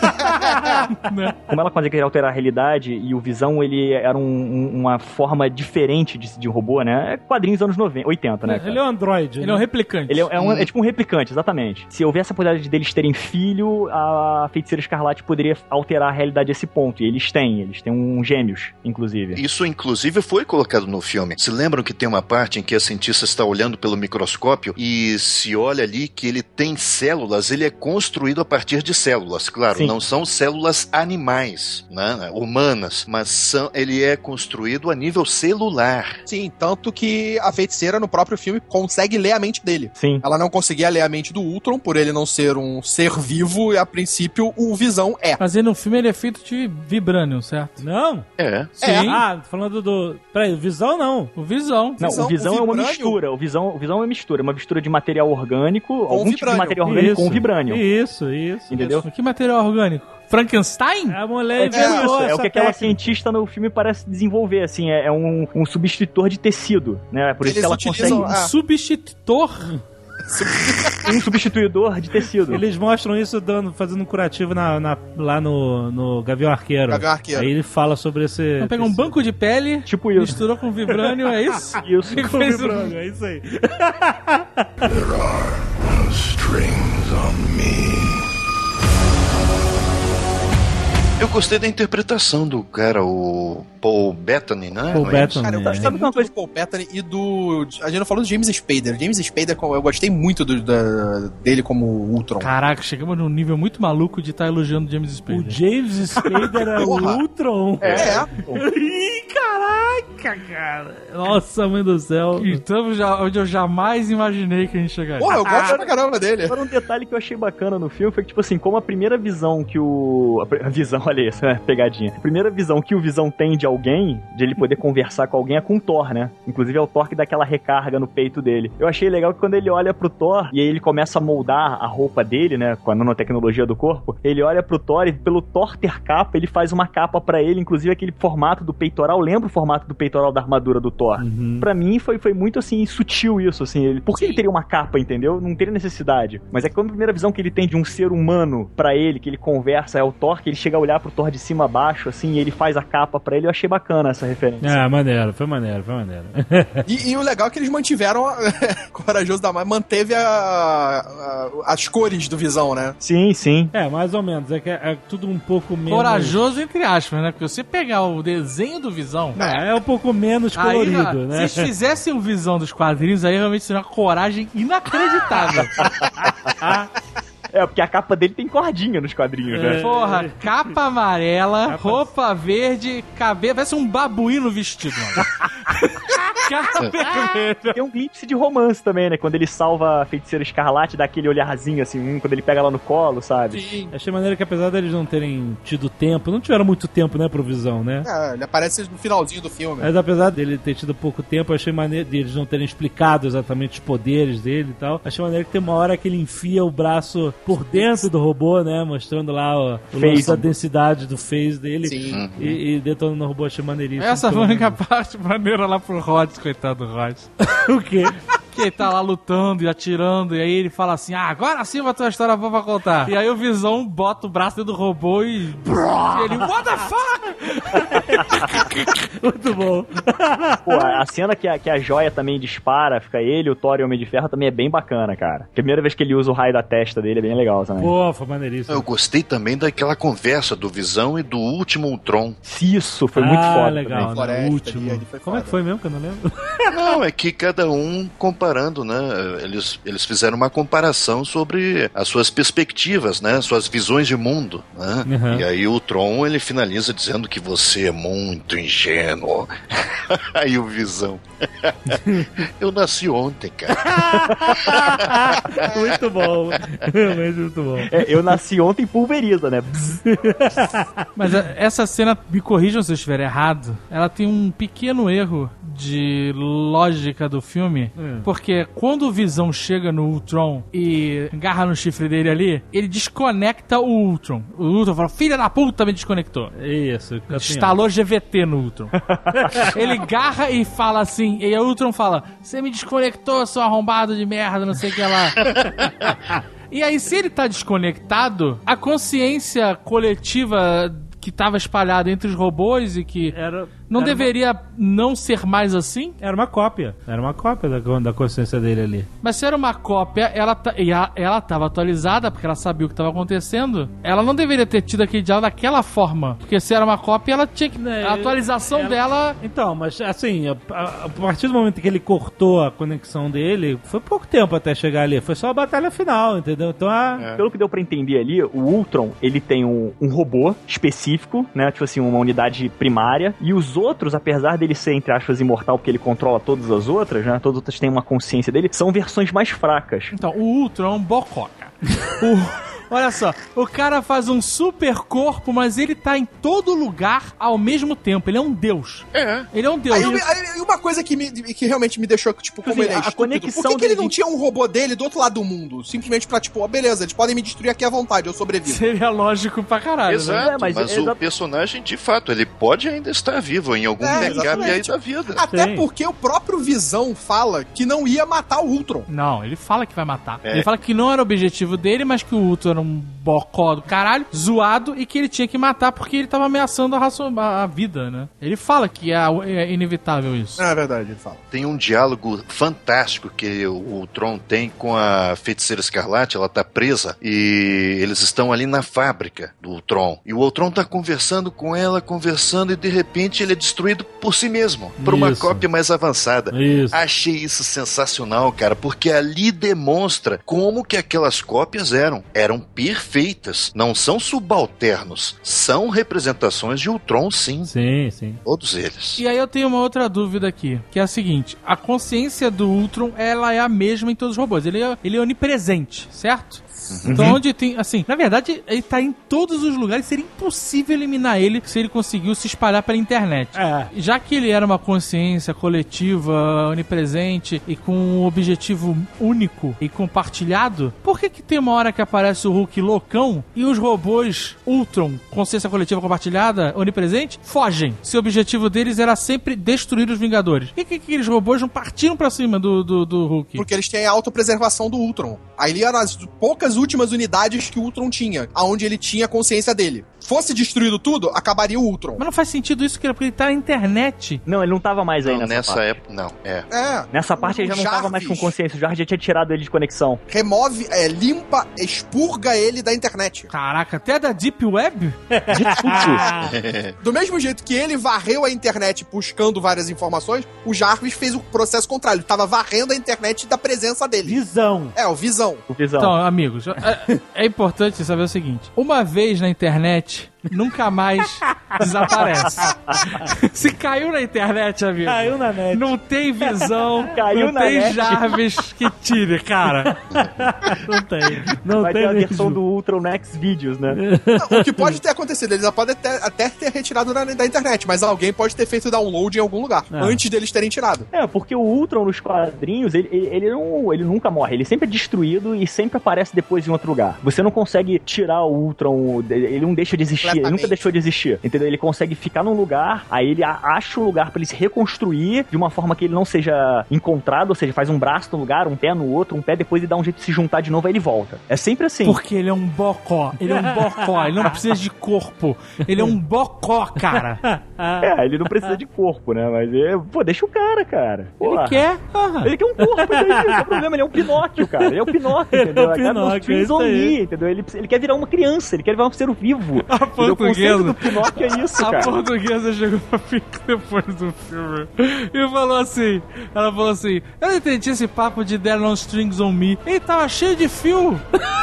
Como ela conseguia alterar a realidade e o Visão, ele era uma forma diferente de robô, né? É quadrinhos dos anos 80, né? Ele é um androide. Ele é um replicante. Ele é tipo um replicante, exatamente. Se houvesse a possibilidade deles terem filho, a Feiticeira Escarlate poderia alterar a realidade a esse ponto. E eles têm gêmeos, inclusive. Isso, inclusive, foi colocado no filme. Se lembram que tem uma parte em que a cientista está olhando pelo microscópio e se olha ali que ele tem células, ele é construído a partir de células, claro, não são células animais, né, humanas, mas ele é construído a nível celular. Sim, tanto que a feiticeira no próprio filme consegue ler a mente dele. Sim. Ela não conseguia ler a mente do Ultron, por ele não ser um ser vivo, e a princípio o Visão é. Mas no filme ele é feito de Vibranium, certo? Não? Sim. Ah, falando do... Peraí, o Visão não. O Visão. Não, o Visão é uma mistura. O Visão é uma mistura. Uma mistura de material orgânico, algum tipo de material orgânico com Vibranium. Isso. Entendeu? Que material orgânico? Frankenstein? A mulher inventou é o que aquela técnica. cientista no filme parece desenvolver, assim, é um substitutor de tecido, né? Por isso que ela consegue... Substitutor? Um substituidor de tecido. Eles mostram isso fazendo um curativo lá no Gavião Arqueiro. Aí ele fala sobre esse... Então pega um banco de pele, tipo isso, misturou com vibrânio, é isso? Isso. Com vibrânio, é isso aí. There are no strings on me. Eu gostei da interpretação do cara, o Paul Bettany, né? Paul Bettany. Cara, eu gostei muito do Paul Bettany e do... A gente não falou do James Spader. James Spader, eu gostei muito dele como Ultron. Caraca, chegamos num nível muito maluco de estar elogiando o James Spader. O James Spader é o Ultron? Ih, caraca, cara. Nossa, mãe do céu. Estamos onde eu jamais imaginei que a gente chegaria. Porra, eu gosto pra caramba dele. Agora um detalhe que eu achei bacana no filme foi que, tipo assim, como a primeira visão que a visão, olha isso, pegadinha. A primeira visão que o Visão tem de alguém, de ele poder conversar com alguém, é com o Thor, né? Inclusive é o Thor que dá aquela recarga no peito dele. Eu achei legal que quando ele olha pro Thor, e aí ele começa a moldar a roupa dele, né? Com a nanotecnologia do corpo, ele olha pro Thor e pelo Thor ter capa, ele faz uma capa pra ele, inclusive aquele formato do peitoral, lembra o formato do peitoral da armadura do Thor. Pra mim foi muito, assim, sutil isso, assim. Por que ele teria uma capa, entendeu? Não teria necessidade. Mas é que quando a primeira visão que ele tem de um ser humano pra ele, que ele conversa, é o Thor, que ele chega a olhar pro Thor de cima a baixo, assim, e ele faz a capa pra ele, eu achei bacana essa referência. Foi maneiro. E o legal é que eles mantiveram, corajoso da Marvel, manteve as cores do Visão, né? Sim. É, mais ou menos. É tudo um pouco menos... Corajoso, entre aspas, né? Porque você pegar o desenho do Visão... É um pouco menos colorido, né? Se eles fizessem o Visão dos quadrinhos, aí realmente seria uma coragem inacreditável. É, porque a capa dele tem cordinha nos quadrinhos, né? Porra, capa amarela, roupa verde, cabelo... Parece um babuíno vestido, mano. Tem um glimpse de romance também, né? Quando ele salva a Feiticeira Escarlate, dá aquele olharzinho assim, quando ele pega ela no colo, sabe? Sim. Achei maneiro que apesar deles não terem tido tempo, não tiveram muito tempo, né, pro Visão, né? Ele aparece no finalzinho do filme. Mas apesar dele ter tido pouco tempo, eu achei maneiro deles não terem explicado exatamente os poderes dele e tal. Achei maneiro que tem uma hora que ele enfia o braço por dentro do robô, né? Mostrando lá o lance da densidade do phase dele. Sim. E detonando o robô, achei maneiríssimo. Essa foi a única parte maneira lá pro Rhodes, coitado do Rhodes. O quê? Que ele tá lá lutando e atirando, e aí ele fala assim, agora sim vai ter uma história boa pra contar. E aí o Visão bota o braço dentro do robô e ele, what the fuck? Muito bom. Pô, a cena que a joia também dispara, fica ele, o Thor e o Homem de Ferro também é bem bacana, cara. Primeira vez que ele usa o raio da testa dele é bem legal também. Pô, foi maneiríssimo. Eu gostei também daquela conversa do Visão e do último Ultron. Isso, foi muito foda. Legal, Floresta, o último. Como é que foi mesmo que eu não lembro? Não, é que cada um comparando, né? Eles fizeram uma comparação sobre as suas perspectivas, né? Suas visões de mundo, né? Uhum. E aí o Ultron, ele finaliza dizendo que você é muito ingênuo. Aí o Visão. Eu nasci ontem, cara. Muito bom. Realmente muito bom. Eu nasci ontem pulveriza, né? Mas essa cena, me corrijam se eu estiver errado, ela tem um pequeno erro de lógica do filme, porque quando o Visão chega no Ultron e agarra no chifre dele ali, ele desconecta o Ultron. O Ultron fala, filha da puta, me desconectou. Isso. Instalou GVT no Ultron. Ele agarra e fala assim, e o Ultron fala, você me desconectou, seu arrombado de merda, não sei o que lá. E aí, se ele tá desconectado, a consciência coletiva que tava espalhada entre os robôs e que deveria não ser mais assim? Era uma cópia da consciência dele ali. Mas se era uma cópia, ela tava atualizada, porque ela sabia o que tava acontecendo, ela não deveria ter tido aquele diálogo daquela forma, porque se era uma cópia, ela tinha que... A atualização dela... Então, mas assim, a partir do momento que ele cortou a conexão dele, foi pouco tempo até chegar ali, foi só a batalha final, entendeu? Então Pelo que deu pra entender ali, o Ultron, ele tem um robô específico, né, tipo assim, uma unidade primária, e os outros, apesar dele ser, entre aspas, imortal, porque ele controla todas as outras, né, todas as outras têm uma consciência dele, são versões mais fracas. Então, o Ultron é um bococa. Olha só, o cara faz um super corpo, mas ele tá em todo lugar ao mesmo tempo. Ele é um deus. Ele é um deus. Aí uma coisa que realmente me deixou, tipo, como ele é estúpido. Por que ele não tinha um robô dele do outro lado do mundo? Simplesmente pra, tipo, beleza, eles podem me destruir aqui à vontade, eu sobrevivo. Seria lógico pra caralho. Exato, né? mas o personagem, de fato, ele pode ainda estar vivo em algum backup aí da vida. Até porque o próprio Visão fala que não ia matar o Ultron. Não, ele fala que vai matar. Ele fala que não era o objetivo dele, mas que o Ultron era um bocó do caralho, zoado, e que ele tinha que matar porque ele tava ameaçando a vida, né? Ele fala que é inevitável isso. É verdade, ele fala. Tem um diálogo fantástico que o Ultron tem com a Feiticeira Escarlate, ela tá presa, e eles estão ali na fábrica do Ultron. E o Ultron tá conversando com ela, e de repente ele é destruído por si mesmo, por uma cópia mais avançada. Achei isso sensacional, cara, porque ali demonstra como que aquelas cópias eram perfeitas, não são subalternos, são representações de Ultron, sim. Sim. Todos eles. E aí eu tenho uma outra dúvida aqui, que é a seguinte, a consciência do Ultron, ela é a mesma em todos os robôs, ele é onipresente, certo? Então onde tem, assim, na verdade ele tá em todos os lugares, seria impossível eliminar ele se ele conseguiu se espalhar pela internet. Já que ele era uma consciência coletiva, onipresente e com um objetivo único e compartilhado, por que tem uma hora que aparece o Hulk loucão e os robôs Ultron, consciência coletiva compartilhada, onipresente, fogem? Se o objetivo deles era sempre destruir os Vingadores. Por que aqueles robôs não partiram pra cima do Hulk? Porque eles têm a autopreservação do Ultron. Aí ele era as poucas últimas unidades que o Ultron tinha, aonde ele tinha a consciência dele. Fosse destruído tudo, acabaria o Ultron. Mas não faz sentido isso, porque ele tá na internet. Não, ele não tava mais aí nessa parte. Época, não. Nessa parte ele já não tava mais com consciência, o Jarvis já tinha tirado ele de conexão. Remove, limpa, expurga ele da internet. Caraca, até da Deep Web? De tudo. Do mesmo jeito que ele varreu a internet buscando várias informações, o Jarvis fez o processo contrário. Ele tava varrendo a internet da presença dele. Visão. O Visão. Então, amigos, é importante saber o seguinte. Uma vez na internet, nunca mais desaparece. Se caiu na internet, amigo. Caiu na net. Não tem Visão, caiu não na tem net. Jarvis que tire, cara. Não tem. Não Vai tem ter a mesmo. versão do Ultron Next Videos, né? O que pode ter acontecido, eles podem até ter retirado da internet, mas alguém pode ter feito download em algum lugar, antes deles terem tirado. Porque o Ultron nos quadrinhos, ele nunca morre, ele sempre é destruído e sempre aparece depois em outro lugar. Você não consegue tirar o Ultron, ele não deixa de existir. ele nunca deixou de existir, entendeu? Ele consegue ficar num lugar, aí ele acha um lugar pra ele se reconstruir de uma forma que ele não seja encontrado, ou seja, faz um braço num lugar, um pé no outro, um pé, depois ele dá um jeito de se juntar de novo, aí ele volta. É sempre assim. Porque ele é um bocó, ele não precisa de corpo, ele é um bocó, cara. Ele não precisa de corpo, né? Mas, deixa o cara. Porra. Ele quer um corpo, não é o problema, ele é um Pinóquio, cara. Ele é o Pinóquio, entendeu? Entendeu? Ele quer virar uma criança, ele quer virar um ser vivo. A portuguesa do Pinóquio é isso, cara. A portuguesa chegou pra ficar depois do filme e falou assim, eu não entendi esse papo de There No Strings On Me. Ele tava cheio de fio.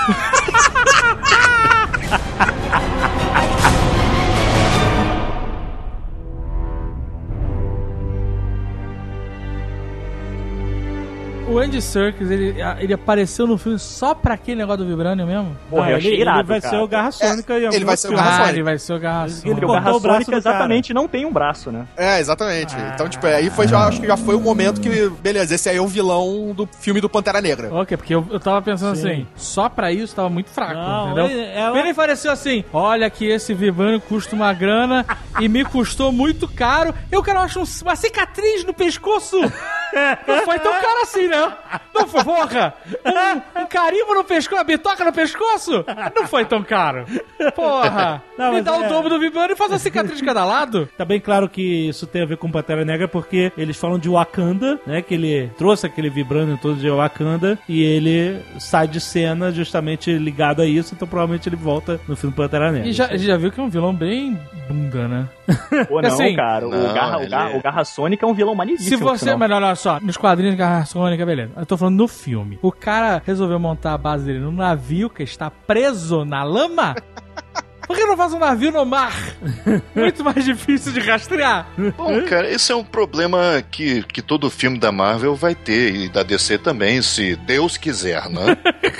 O Andy Serkis, ele apareceu no filme só pra aquele negócio do Vibranium mesmo? Porra, eu achei irado, ele vai ser o Garra Sônica. Ele vai ser o Garra Sônica. Ele vai ser o Garra Sônica. Porque o Garra Sônica exatamente não tem um braço, né? Exatamente. Então, tipo, aí foi, acho que já foi o momento que, beleza, esse aí é o vilão do filme do Pantera Negra. Ok, porque eu tava pensando assim, só pra isso tava muito fraco, entendeu? Ele pareceu assim, olha que esse Vibranium custa uma grana e me custou muito caro, eu quero achar uma cicatriz no pescoço. Não foi tão caro assim, né? Não foi, porra! Um carimbo no pescoço, uma bitoca no pescoço? Não foi tão caro. Porra! Me dá o dobro do Vibranium e faz uma cicatriz de cada lado. Tá bem claro que isso tem a ver com Pantera Negra, porque eles falam de Wakanda, né? Que ele trouxe aquele Vibranium todo de Wakanda e ele sai de cena justamente ligado a isso, então provavelmente ele volta no filme Pantera Negra. E já viu que é um vilão bem bunda, né? Pô, não, assim, cara. O Garra Sônica é um vilão maneiríssimo. Se você... Melhor, olha só. Nos quadrinhos de Garra Sônica, beleza. Eu tô falando no filme. O cara resolveu montar a base dele num navio que está preso na lama? Por que não faz um navio no mar? Muito mais difícil de rastrear. Bom, cara, esse é um problema que todo filme da Marvel vai ter, e da DC também, se Deus quiser, né?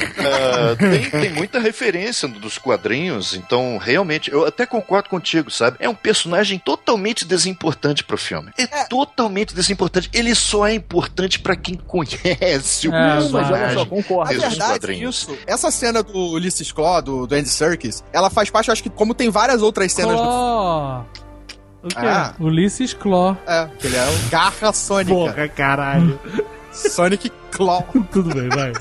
Tem muita referência dos quadrinhos, então realmente, eu até concordo contigo, sabe? É um personagem totalmente desimportante pro filme. Totalmente desimportante. Ele só é importante pra quem conhece o personagem. Mas olha só, concordo. Na verdade, essa cena do Ulysses Claw, do Andy Serkis, ela faz parte, acho que como tem várias outras cenas do... O quê? Ulysses Claw. Que ele é o Garra Sônica. Porra, caralho. Sonic Claw. Tudo bem, vai.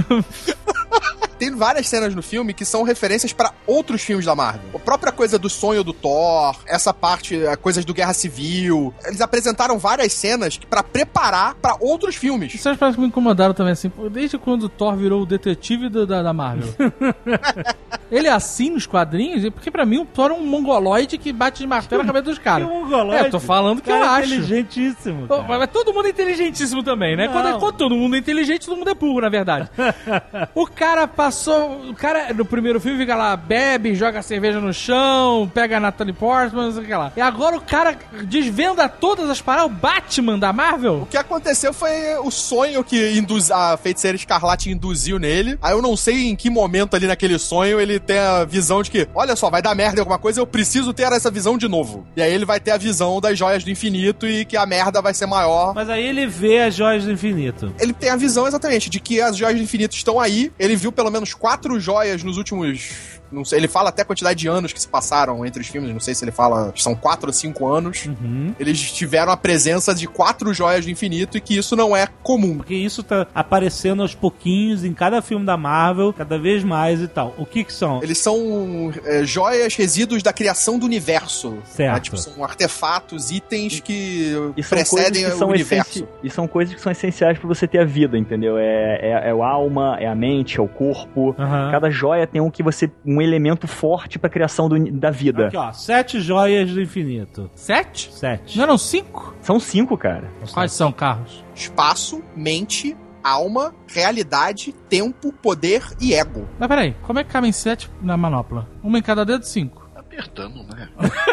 Tem várias cenas no filme que são referências pra outros filmes da Marvel. A própria coisa do sonho do Thor, essa parte, coisas do Guerra Civil. Eles apresentaram várias cenas pra preparar pra outros filmes. Essas partes me incomodaram também, assim, desde quando o Thor virou o detetive da Marvel. Ele é assim nos quadrinhos? Porque pra mim o Thor é um mongoloide que bate de martelo na cabeça dos caras. Que mongoloide? Eu tô falando que eu acho. Inteligentíssimo. Mas todo mundo é inteligentíssimo também, né? Quando todo mundo é inteligente, todo mundo é burro, na verdade. O cara no primeiro filme fica lá, bebe, joga cerveja no chão, pega a Natalie Portman, não sei o que lá. E agora o cara desvenda todas as paradas, o Batman da Marvel. O que aconteceu foi o sonho que a Feiticeira Escarlate induziu nele. Aí eu não sei em que momento ali naquele sonho ele tem a visão de que, olha só, vai dar merda em alguma coisa, eu preciso ter essa visão de novo. E aí ele vai ter a visão das joias do infinito e que a merda vai ser maior. Mas aí ele vê as joias do infinito. Ele tem a visão exatamente de que as joias do infinito estão aí. Ele viu pelo menos 4 joias nos últimos... Não sei, ele fala até a quantidade de anos que se passaram entre os filmes, não sei se ele fala, são 4 ou 5 anos. Eles tiveram a presença de 4 joias do infinito e que isso não é comum. Porque isso tá aparecendo aos pouquinhos em cada filme da Marvel, cada vez mais e tal. O que são? Eles são joias resíduos da criação do universo. Certo. Né? Tipo, são artefatos, itens que precedem o universo. E são coisas que são essenciais pra você ter a vida, entendeu? É o alma, é a mente, é o corpo. Cada joia tem um elemento forte pra criação da vida. Aqui, ó, 7 joias do infinito. 7? 7. Não eram 5? São 5, cara. Quais são, Carlos? Espaço, mente, alma, realidade, tempo, poder e ego. Mas peraí, como é que cabem 7 na manopla? Uma em cada dedo, 5. Apertando, né?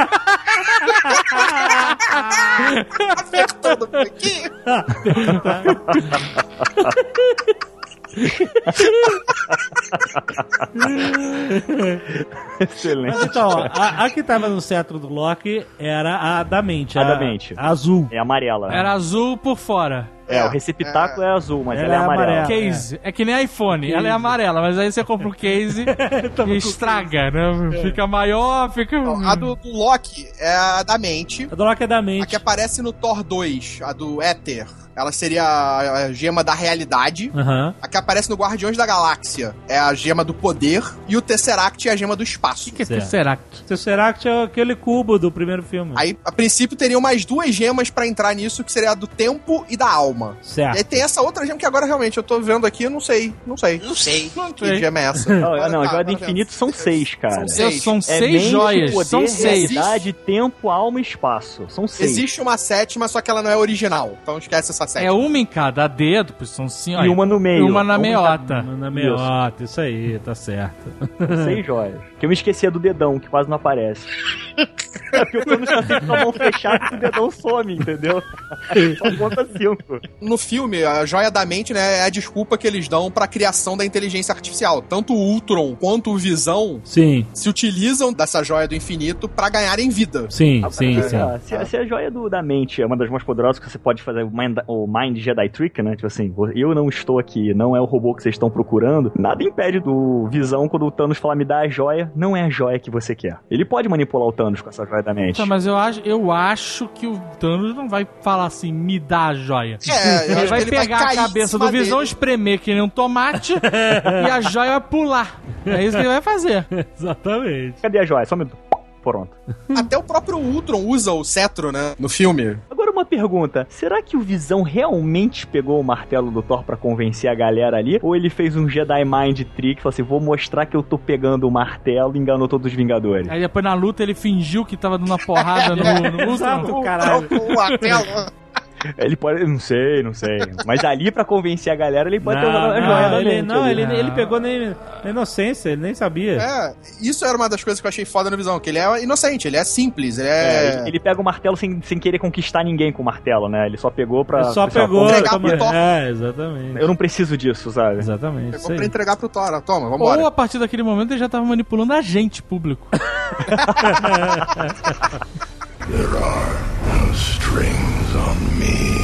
Apertando por aqui. Excelente. Mas então, ó, a que tava no cetro do Loki era a da mente. A da mente. A azul. É amarela. Era azul por fora. O receptáculo é azul, mas ela é amarela. Case. É que nem iPhone. Case. Ela é amarela, mas aí você compra um case e estraga, né? Fica maior, fica... A do Loki é a da mente. A do Loki é da mente. A que aparece no Thor 2, a do Éter. Ela seria a gema da realidade. A que aparece no Guardiões da Galáxia é a gema do poder. E o Tesseract é a gema do espaço. O que é Tesseract? Tesseract é aquele cubo do primeiro filme. Aí, a princípio, teriam mais 2 gemas pra entrar nisso, que seria a do tempo e da alma. Certo. E aí tem essa outra gema que agora realmente eu tô vendo aqui, eu não sei. Que gema é essa? Não, a joia do infinito são 6, cara. São 6 joias. Poder, são 6. Realidade, tempo, alma e espaço. São 6. Existe uma 7ª, só que ela não é original. Então esquece essa 7ª. É uma em cada dedo, pois são 5. E uma no meio. E uma na meiota. Uma na meiota, isso aí, tá certo. 6 joias. Que eu me esquecia do dedão, que quase não aparece. É porque o Thanos tá sempre com a mão fechada e o dedão some, entendeu? Só conta 5. No filme, a joia da mente, né, é a desculpa que eles dão pra criação da inteligência artificial. Tanto o Ultron quanto o Visão se utilizam dessa joia do infinito pra ganharem vida. Sim. Se a joia da mente é uma das mais poderosas que você pode fazer o Mind Jedi Trick, né? Tipo assim, eu não estou aqui, não é o robô que vocês estão procurando. Nada impede do Visão, quando o Thanos fala, me dá a joia, não é a joia que você quer. Ele pode manipular o Thanos com essa joia da mente. Tá, mas eu acho que o Thanos não vai falar assim, me dá a joia. Ele vai pegar a cabeça do Visão, espremer que nem um tomate e a joia vai pular. É isso que ele vai fazer. Exatamente. Cadê a joia? Só um minuto. Pronto. Até o próprio Ultron usa o cetro, né, no filme. Agora uma pergunta, será que o Visão realmente pegou o martelo do Thor pra convencer a galera ali? Ou ele fez um Jedi Mind Trick, falou assim, vou mostrar que eu tô pegando o martelo e enganou todos os Vingadores? Aí depois na luta ele fingiu que tava dando uma porrada no Ultron. Caralho. O martelo... Ele pode... Não sei. Mas ali pra convencer a galera, ele pode ter usado a joia da mente. Ele pegou na inocência, ele nem sabia. Isso era uma das coisas que eu achei foda no Visão, que ele é inocente, ele é simples, ele pega o martelo sem querer conquistar ninguém com o martelo, né? Ele só pegou pra... entregar pro Thor. Exatamente. Eu não preciso disso, sabe? Exatamente. Pegou pra entregar pro Thor, toma, vambora. Ou a partir daquele momento ele já tava manipulando a gente, público. There are no strings on me.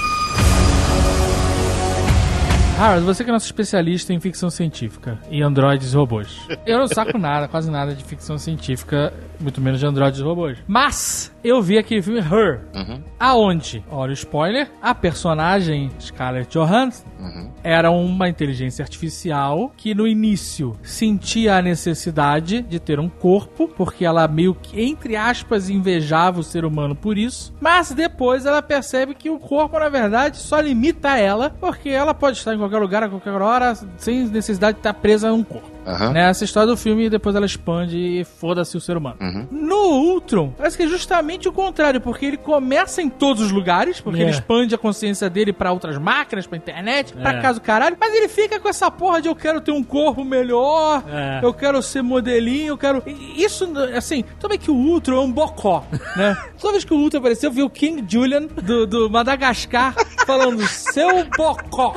Harold, você que é nosso especialista em ficção científica e androides e robôs. Eu não saco nada, quase nada de ficção científica, muito menos de androides e robôs. Mas eu vi aquele filme Her, aonde, olha o spoiler, a personagem Scarlett Johansson era uma inteligência artificial que no início sentia a necessidade de ter um corpo, porque ela meio que, entre aspas, invejava o ser humano por isso, mas depois ela percebe que o corpo, na verdade, só limita ela, porque ela pode estar em qualquer lugar, a qualquer hora, sem necessidade de estar presa a um corpo. Nessa história do filme, depois ela expande e foda-se o ser humano. No Ultron, parece que é justamente o contrário, porque ele começa em todos os lugares, porque ele expande a consciência dele pra outras máquinas, pra internet, pra casa do caralho, mas ele fica com essa porra de eu quero ter um corpo melhor, eu quero ser modelinho, eu quero... Isso, assim, também que o Ultron é um bocó, né? Toda vez que o Ultron apareceu, eu vi o King Julian do Madagascar falando, seu bocó.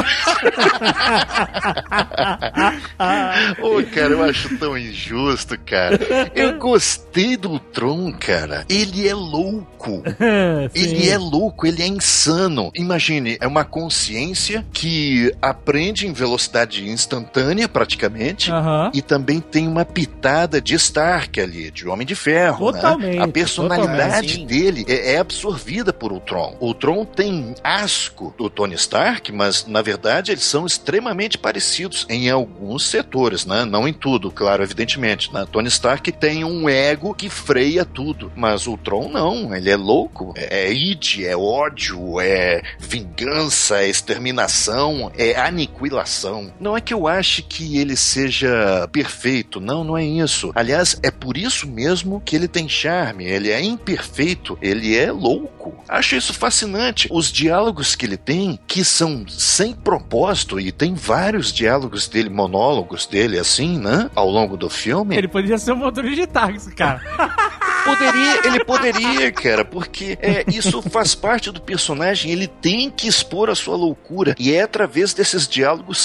Cara, eu acho tão injusto, cara. Eu gostei do Ultron, cara. Ele é louco. Ele é louco, ele é insano. Imagine, é uma consciência que aprende em velocidade instantânea, praticamente, e também tem uma pitada de Stark ali, de Homem de Ferro. Totalmente. Né? A personalidade dele é absorvida por Ultron. O Ultron tem asco do Tony Stark, mas, na verdade, eles são extremamente parecidos em alguns setores, né? Não em tudo, claro, evidentemente. Né? Tony Stark tem um ego que freia tudo, mas o Ultron não, ele é louco. É id, é ódio, é vingança, é exterminação, é aniquilação. Não é que eu ache que ele seja perfeito, não é isso. Aliás, é por isso mesmo que ele tem charme, ele é imperfeito, ele é louco. Acho isso fascinante. Os diálogos que ele tem, que são sem propósito, e tem vários diálogos dele, monólogos dele, assim, né? Ao longo do filme. Ele poderia ser um motorista de táxi, cara. Ele poderia, cara, porque isso faz parte do personagem, ele tem que expor a sua loucura, e é através desses diálogos sem propósito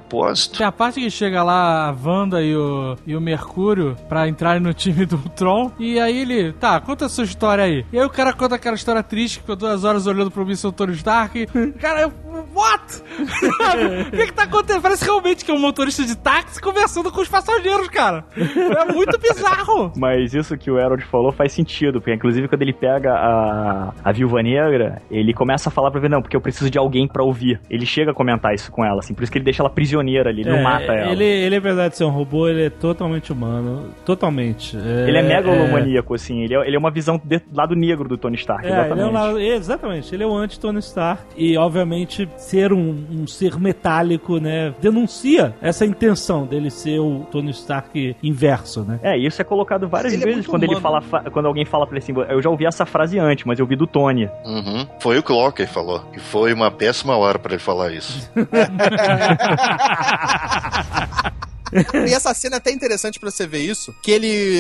propósito. Tem a parte que chega lá a Wanda e o Mercúrio pra entrarem no time do Ultron, e aí ele, tá, conta a sua história aí. E aí o cara conta aquela história triste, que ficou 2 horas olhando pro Mr. Tony Stark. Cara, what? O que tá acontecendo? Parece realmente que é um motorista de táxi conversando com os passageiros, cara. É muito bizarro. Mas isso que o Harold falou faz sentido, porque inclusive quando ele pega a Viúva Negra, ele começa a falar pra ver, não, porque eu preciso de alguém pra ouvir. Ele chega a comentar isso com ela, assim, por isso que ele deixa ela prisioneira ali, ele não mata ela. Ele, apesar de ser um robô, ele é totalmente humano. Totalmente. Ele é megalomaníaco, assim, ele é uma visão do lado negro do Tony Stark, exatamente. Exatamente, ele é o anti-Tony Stark. E, obviamente, ser um ser metálico, né, denuncia essa intenção dele ser o Tony Stark inverso, né? Isso é colocado várias vezes quando ele fala, quando alguém fala pra ele assim, eu já ouvi essa frase antes, mas eu ouvi do Tony. Uhum. Foi o que o Loki falou. E foi uma péssima hora pra ele falar isso. E essa cena é até interessante pra você ver isso, que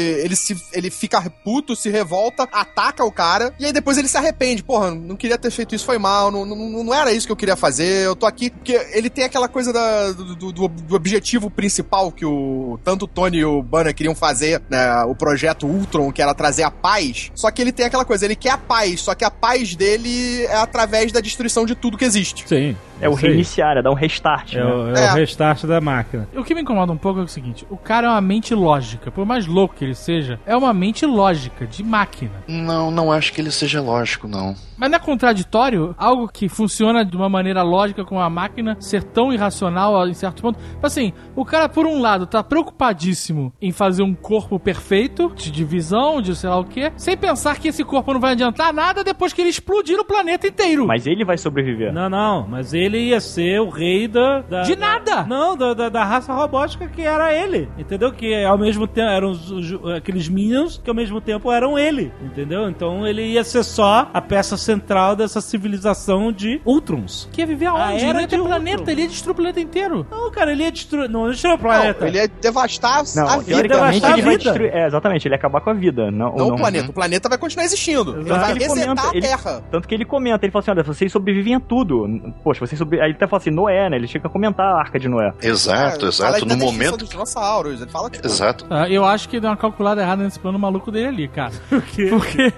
ele fica puto, se revolta, ataca o cara, e aí depois ele se arrepende. Porra, não queria ter feito isso, foi mal, não era isso que eu queria fazer, eu tô aqui... Porque ele tem aquela coisa do objetivo principal que tanto o Tony e o Banner queriam fazer, né, o projeto Ultron, que era trazer a paz, só que ele tem aquela coisa, ele quer a paz, só que a paz dele é através da destruição de tudo que existe. Sim. É o reiniciar, é dar um restart, né? É o restart da máquina. O que me incomoda um pouco é o seguinte, o cara é uma mente lógica, por mais louco que ele seja, é uma mente lógica, de máquina. Não acho que ele seja lógico, não. Mas não é contraditório algo que funciona de uma maneira lógica com a máquina ser tão irracional em certo ponto? Assim, o cara, por um lado, tá preocupadíssimo em fazer um corpo perfeito, de divisão, de sei lá o quê, sem pensar que esse corpo não vai adiantar nada depois que ele explodir o planeta inteiro. Mas ele vai sobreviver. Não, mas ele ia ser o rei de nada! Não, da raça robótica que era ele, entendeu? Que ao mesmo tempo eram aqueles Minions que ao mesmo tempo eram ele, entendeu? Então ele ia ser só a peça central dessa civilização de Ultrons. Que ia viver aonde? Ele ia ter planeta, ele ia destruir o planeta inteiro. Não, cara, ele ia destruir... Não destruir o planeta. Não, ele ia devastar a vida. Teoricamente ele vai destruir... exatamente, ele ia acabar com a vida. Não o planeta. O planeta vai continuar existindo. Ele vai resetar a Terra. Tanto que ele comenta, ele fala assim, olha, vocês sobrevivem a tudo. Poxa, vocês Aí ele até fala assim, Noé, né? Ele chega a comentar a Arca de Noé. Exato. No momento... Dos dinossauros, ele fala que... Exato. Eu acho que deu uma calculada errada nesse plano maluco dele ali, cara. Por quê? Porque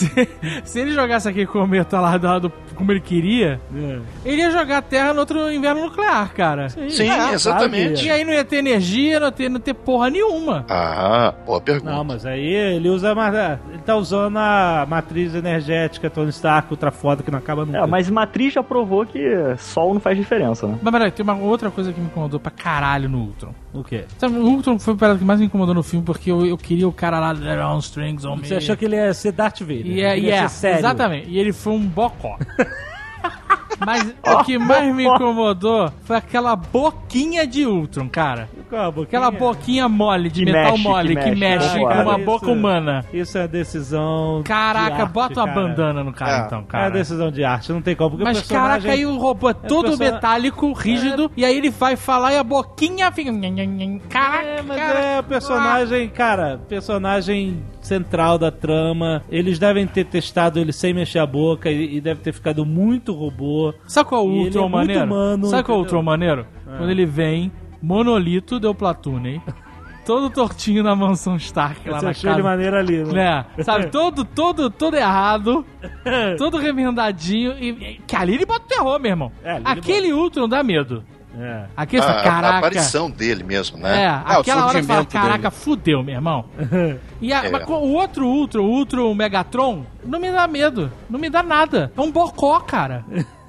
se ele jogasse aquele cometa lá como ele queria, ele ia jogar a Terra no outro inverno nuclear, cara. Sim, exatamente. E aí não ia ter energia, não ia ter porra nenhuma. Boa pergunta. Não, mas aí ele tá usando a matriz energética Tony Stark, ultra foda, que não acaba nunca. Mas matriz já provou que sol não faz diferença, né? Mas peraí, tem uma outra coisa que me incomodou pra caralho no Ultron. O quê? Sabe, o Ultron foi o parada que mais me incomodou no filme, porque eu queria o cara lá, there on strings on me. Você achou que ele ia ser Darth Vader? Ia ser sério. Exatamente. E ele foi um bocó. Mas o que mais me incomodou foi aquela boquinha de Ultron, cara. Aquela boquinha mole, de metal mole, que mexe com uma boca humana. Isso é decisão Caraca, de arte, bota uma bandana no cara, então, cara. É decisão de arte, não tem como. Porque mas caraca, aí o robô é todo metálico, rígido, e aí ele vai falar e a boquinha fica... Caraca, mas o personagem, cara, personagem central da trama, eles devem ter testado ele sem mexer a boca e deve ter ficado muito robô. Sabe qual é o Ultron maneiro? Humano, sabe qual é o Ultron maneiro? Quando ele vem, monolito deu Platune, todo tortinho na mansão Stark lá na casa. Ele maneiro ali, né? Sabe, todo errado, todo remendadinho, e que ali ele bota o terror, meu irmão. Aquele Ultron dá medo. Aqui caraca. A aparição dele mesmo, né? Aquela hora que fala, caraca, fudeu, meu irmão. Mas o outro Ultron Megatron, não me dá medo, não me dá nada. É um bocó, cara.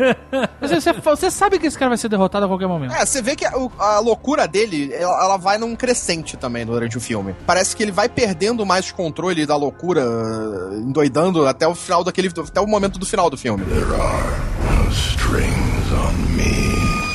Você sabe que esse cara vai ser derrotado a qualquer momento. Você vê que a loucura dele, ela vai num crescente também durante o filme. Parece que ele vai perdendo mais controle da loucura, endoidando até o final até o momento do final do filme. There are no strings on me.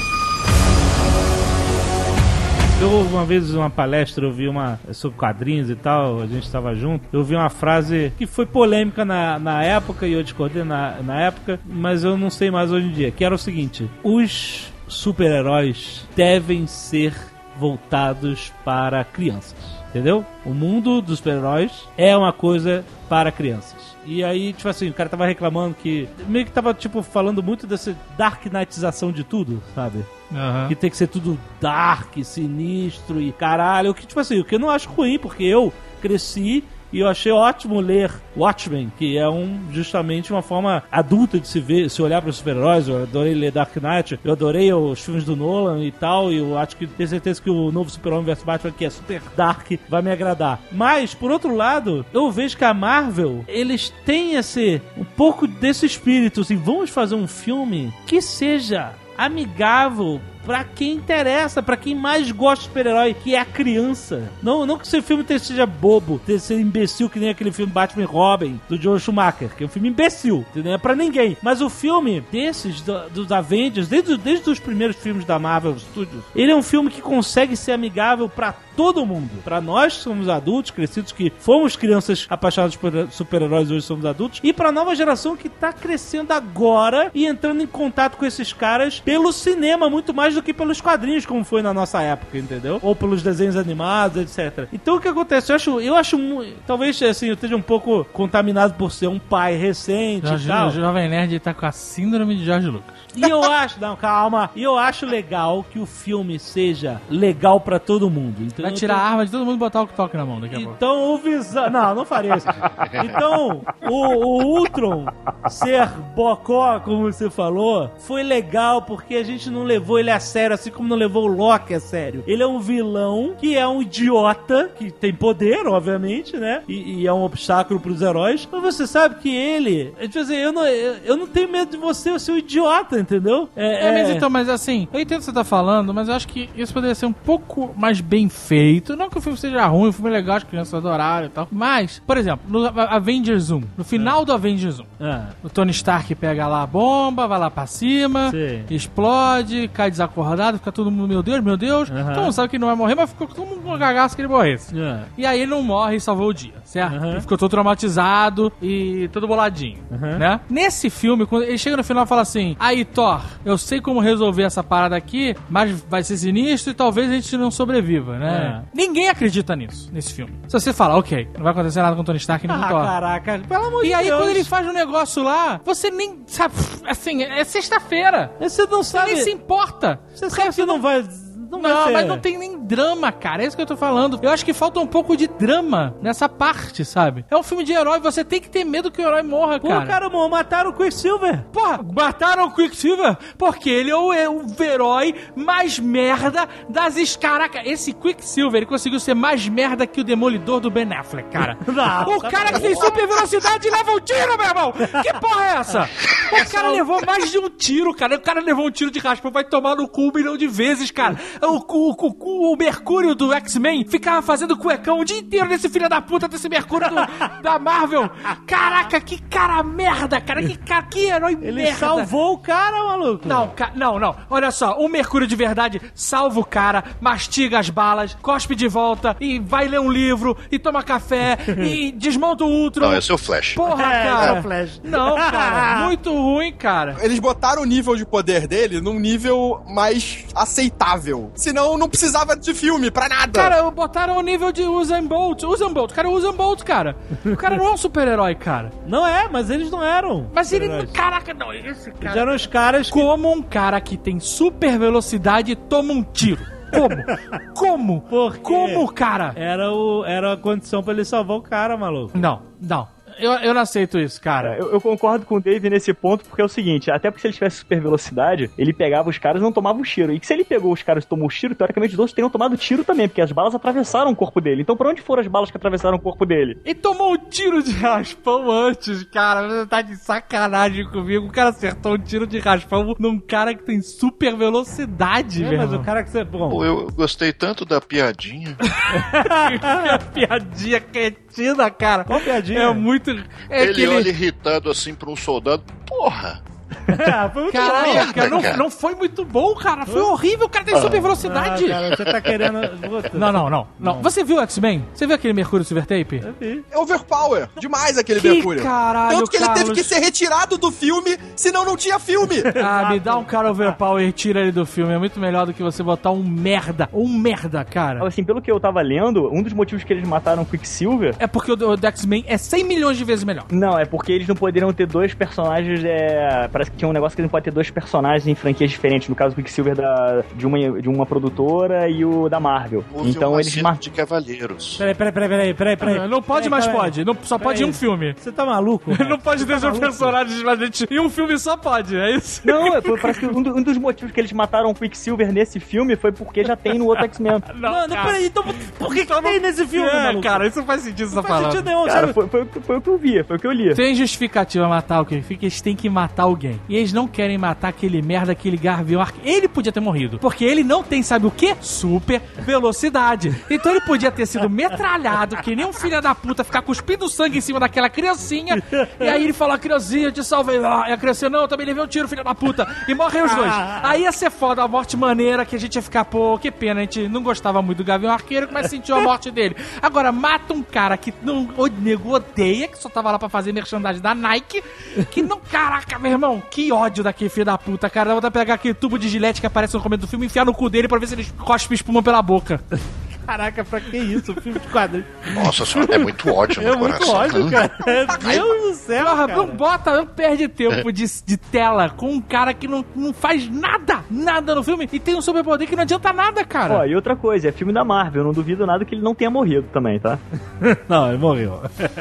Uma vez numa palestra, eu vi sobre quadrinhos e tal, a gente estava junto, eu vi uma frase que foi polêmica na época, e eu discordei na época, mas eu não sei mais hoje em dia, que era o seguinte: os super-heróis devem ser voltados para crianças, entendeu? O mundo dos super-heróis é uma coisa para crianças. E aí, tipo assim, o cara tava reclamando que... Meio que tava, tipo, falando muito dessa dark knightização de tudo, sabe? Uhum. Que tem que ser tudo dark, sinistro e caralho. O que, tipo assim, o que eu não acho ruim, porque eu cresci... E eu achei ótimo ler Watchmen, que é justamente uma forma adulta de se olhar para os super-heróis. Eu adorei ler Dark Knight, eu adorei os filmes do Nolan e tal, e eu acho que tenho certeza que o novo Super-Homem vs Batman, que é super dark, vai me agradar. Mas, por outro lado, eu vejo que a Marvel, eles têm um pouco desse espírito, assim, vamos fazer um filme que seja amigável pra quem interessa, pra quem mais gosta de super-herói, que é a criança. Não que esse filme seja bobo, seja imbecil, que nem aquele filme Batman e Robin, do Joel Schumacher, que é um filme imbecil, não é pra ninguém. Mas o filme desses, dos Avengers, desde os primeiros filmes da Marvel Studios, ele é um filme que consegue ser amigável pra todo mundo. Pra nós que somos adultos, crescidos, que fomos crianças apaixonadas por super-heróis, hoje somos adultos, e pra nova geração que tá crescendo agora e entrando em contato com esses caras pelo cinema, muito mais do que pelos quadrinhos, como foi na nossa época, entendeu? Ou pelos desenhos animados, etc. Então o que acontece? Eu acho talvez assim, eu esteja um pouco contaminado por ser um pai recente e tal. O Jovem Nerd tá com a síndrome de George Lucas. E eu acho, não, calma. E eu acho legal que o filme seja legal pra todo mundo. Então, vai tirar a arma de todo mundo e botar o toque na mão daqui a pouco. Então o Visão... Não faria isso. Então, o Ultron ser bocó, como você falou, foi legal porque a gente não levou ele a sério, assim como não levou o Loki a sério. Ele é um vilão que é um idiota, que tem poder, obviamente, né? E é um obstáculo pros heróis. Mas você sabe que ele... Tipo assim, eu não tenho medo de você, eu sou um idiota, entendeu? Mas assim, eu entendo o que você tá falando, mas eu acho que isso poderia ser um pouco mais bem feito. Não que o filme seja ruim, o filme é legal, as crianças adoraram e tal. Mas, por exemplo, no Avengers 1, no final do Avengers 1, o Tony Stark pega lá a bomba, vai lá pra cima, explode, cai desacordado, fica todo mundo, meu Deus. Todo mundo sabe que ele não vai morrer, mas ficou todo mundo com cagaço que ele morresse. E aí ele não morre e salvou o dia, certo? Ele ficou todo traumatizado e todo boladinho, né? Nesse filme, quando ele chega no final e fala assim, aí Thor, eu sei como resolver essa parada aqui, mas vai ser sinistro e talvez a gente não sobreviva, né? Ninguém acredita nisso, nesse filme. Se você fala, ok, não vai acontecer nada com o Tony Stark nem com o Thor. Caraca, pelo amor de Deus. E aí quando ele faz um negócio lá, você nem sabe, assim, é sexta-feira. Você não sabe. Você nem se importa. Você sabe que não vai... Não, mas não tem nem drama, cara. É isso que eu tô falando. Eu acho que falta um pouco de drama nessa parte, sabe? É um filme de herói, você tem que ter medo que o herói morra, cara. Pô, cara, mataram o Quicksilver. Porra, mataram o Quicksilver porque ele é o herói mais merda das Caraca, esse Quicksilver, ele conseguiu ser mais merda que o Demolidor do Ben Affleck, cara. O cara que tem super velocidade leva um tiro, meu irmão. Que porra é essa? O cara levou mais de um tiro, cara. O cara levou um tiro de raspão, vai tomar no cu 1 milhão de vezes, cara. O Mercúrio do X-Men ficava fazendo cuecão o dia inteiro nesse filho da puta desse Mercúrio da Marvel. Caraca, que cara merda, cara. Que herói merda. Ele salvou o cara, maluco. Não. Olha só, o Mercúrio de verdade salva o cara, mastiga as balas, cospe de volta e vai ler um livro e toma café e desmonta o Ultron. Não, esse é o Flash. Porra, cara. É o Flash. Não, cara. Muito ruim, cara. Eles botaram o nível de poder dele num nível mais aceitável. Senão não precisava de filme pra nada. Cara, botaram o nível de Usain Bolt. Cara, o Usain Bolt, cara. O cara não é um super-herói, cara. Não é, mas eles não eram. Mas ele... Caraca, não. Esse cara... Eles eram os caras que... Como um cara que tem super velocidade toma um tiro. Como? Como, cara? Era a condição pra ele salvar o cara, maluco. Não. Eu não aceito isso, cara. Eu concordo com o Dave nesse ponto, porque é o seguinte, até porque se ele tivesse super velocidade, ele pegava os caras e não tomava um tiro. E que se ele pegou os caras e tomou o tiro, teoricamente os outros teriam tomado tiro também, porque as balas atravessaram o corpo dele. Então pra onde foram as balas que atravessaram o corpo dele? E tomou um tiro de raspão antes, cara. Você tá de sacanagem comigo. O cara acertou um tiro de raspão num cara que tem super velocidade, velho. Mas o cara que você... Bom, eu gostei tanto da piadinha. A piadinha cretina, cara. Qual piadinha? É muito... Ele olha irritado assim pra um soldado. Porra! Foi muito Caraca, não foi muito bom, cara. Foi horrível, o cara tem super velocidade. Cara, você tá querendo... Não. Você viu o X-Men? Você viu aquele Mercúrio Silver Tape? Eu vi. É overpower. Demais aquele Mercúrio. Caralho, Tanto que ele Carlos. teve que ser retirado do filme, senão não tinha filme. Me dá um cara overpower e tira ele do filme. É muito melhor do que você botar um merda, cara. Assim, pelo que eu tava lendo, um dos motivos que eles mataram o Quicksilver... É porque o X-Men é 100 milhões de vezes melhor. Não, é porque eles não poderiam ter dois personagens, parece que tinha um negócio que não pode ter dois personagens em franquias diferentes, no caso o Quicksilver de uma produtora e o da Marvel. Então eles de cavalheiros. Peraí. Não pode, mas pode. Não, só pode em um filme. Você tá maluco? Não pode ter dois personagens, mas em um filme só pode, é isso? Não, parece que um dos motivos que eles mataram o Quicksilver nesse filme foi porque já tem no outro X-Men. Não, peraí, então por que tem nesse filme, maluco? Cara, isso não faz sentido essa Não faz sentido nenhum, cara, foi o que eu vi, foi o que eu li. Tem justificativa matar alguém, fica eles têm que matar alguém. E eles não querem matar aquele merda, aquele Gavião Arqueiro. Ele podia ter morrido, porque ele não tem, sabe o quê? Super velocidade. Então ele podia ter sido metralhado, que nem um filho da puta, ficar cuspindo sangue em cima daquela criancinha. E aí ele fala, criancinha, te salvei. E a criancinha, não, eu também levei um tiro, filho da puta. E morrem os dois. Aí ia ser foda, a morte maneira, que a gente ia ficar, pô, que pena, a gente não gostava muito do Gavião Arqueiro, mas sentiu a morte dele. Agora, mata um cara que o nego odeia, que só tava lá pra fazer merchandising da Nike, que não, caraca, meu irmão, que ódio daquele filho da puta, cara. Eu vou pegar aquele tubo de gilete que aparece no começo do filme e enfiar no cu dele pra ver se ele cospe espuma pela boca. Caraca, pra que isso? Filme de quadrinho. Nossa senhora, é muito ódio no coração. É muito ódio, cara. Meu Deus do céu, Porra, cara. não perde tempo de tela com um cara que não faz nada no filme e tem um superpoder que não adianta nada, cara. Ó, e outra coisa, é filme da Marvel, eu não duvido nada que ele não tenha morrido também, tá? Não, ele morreu.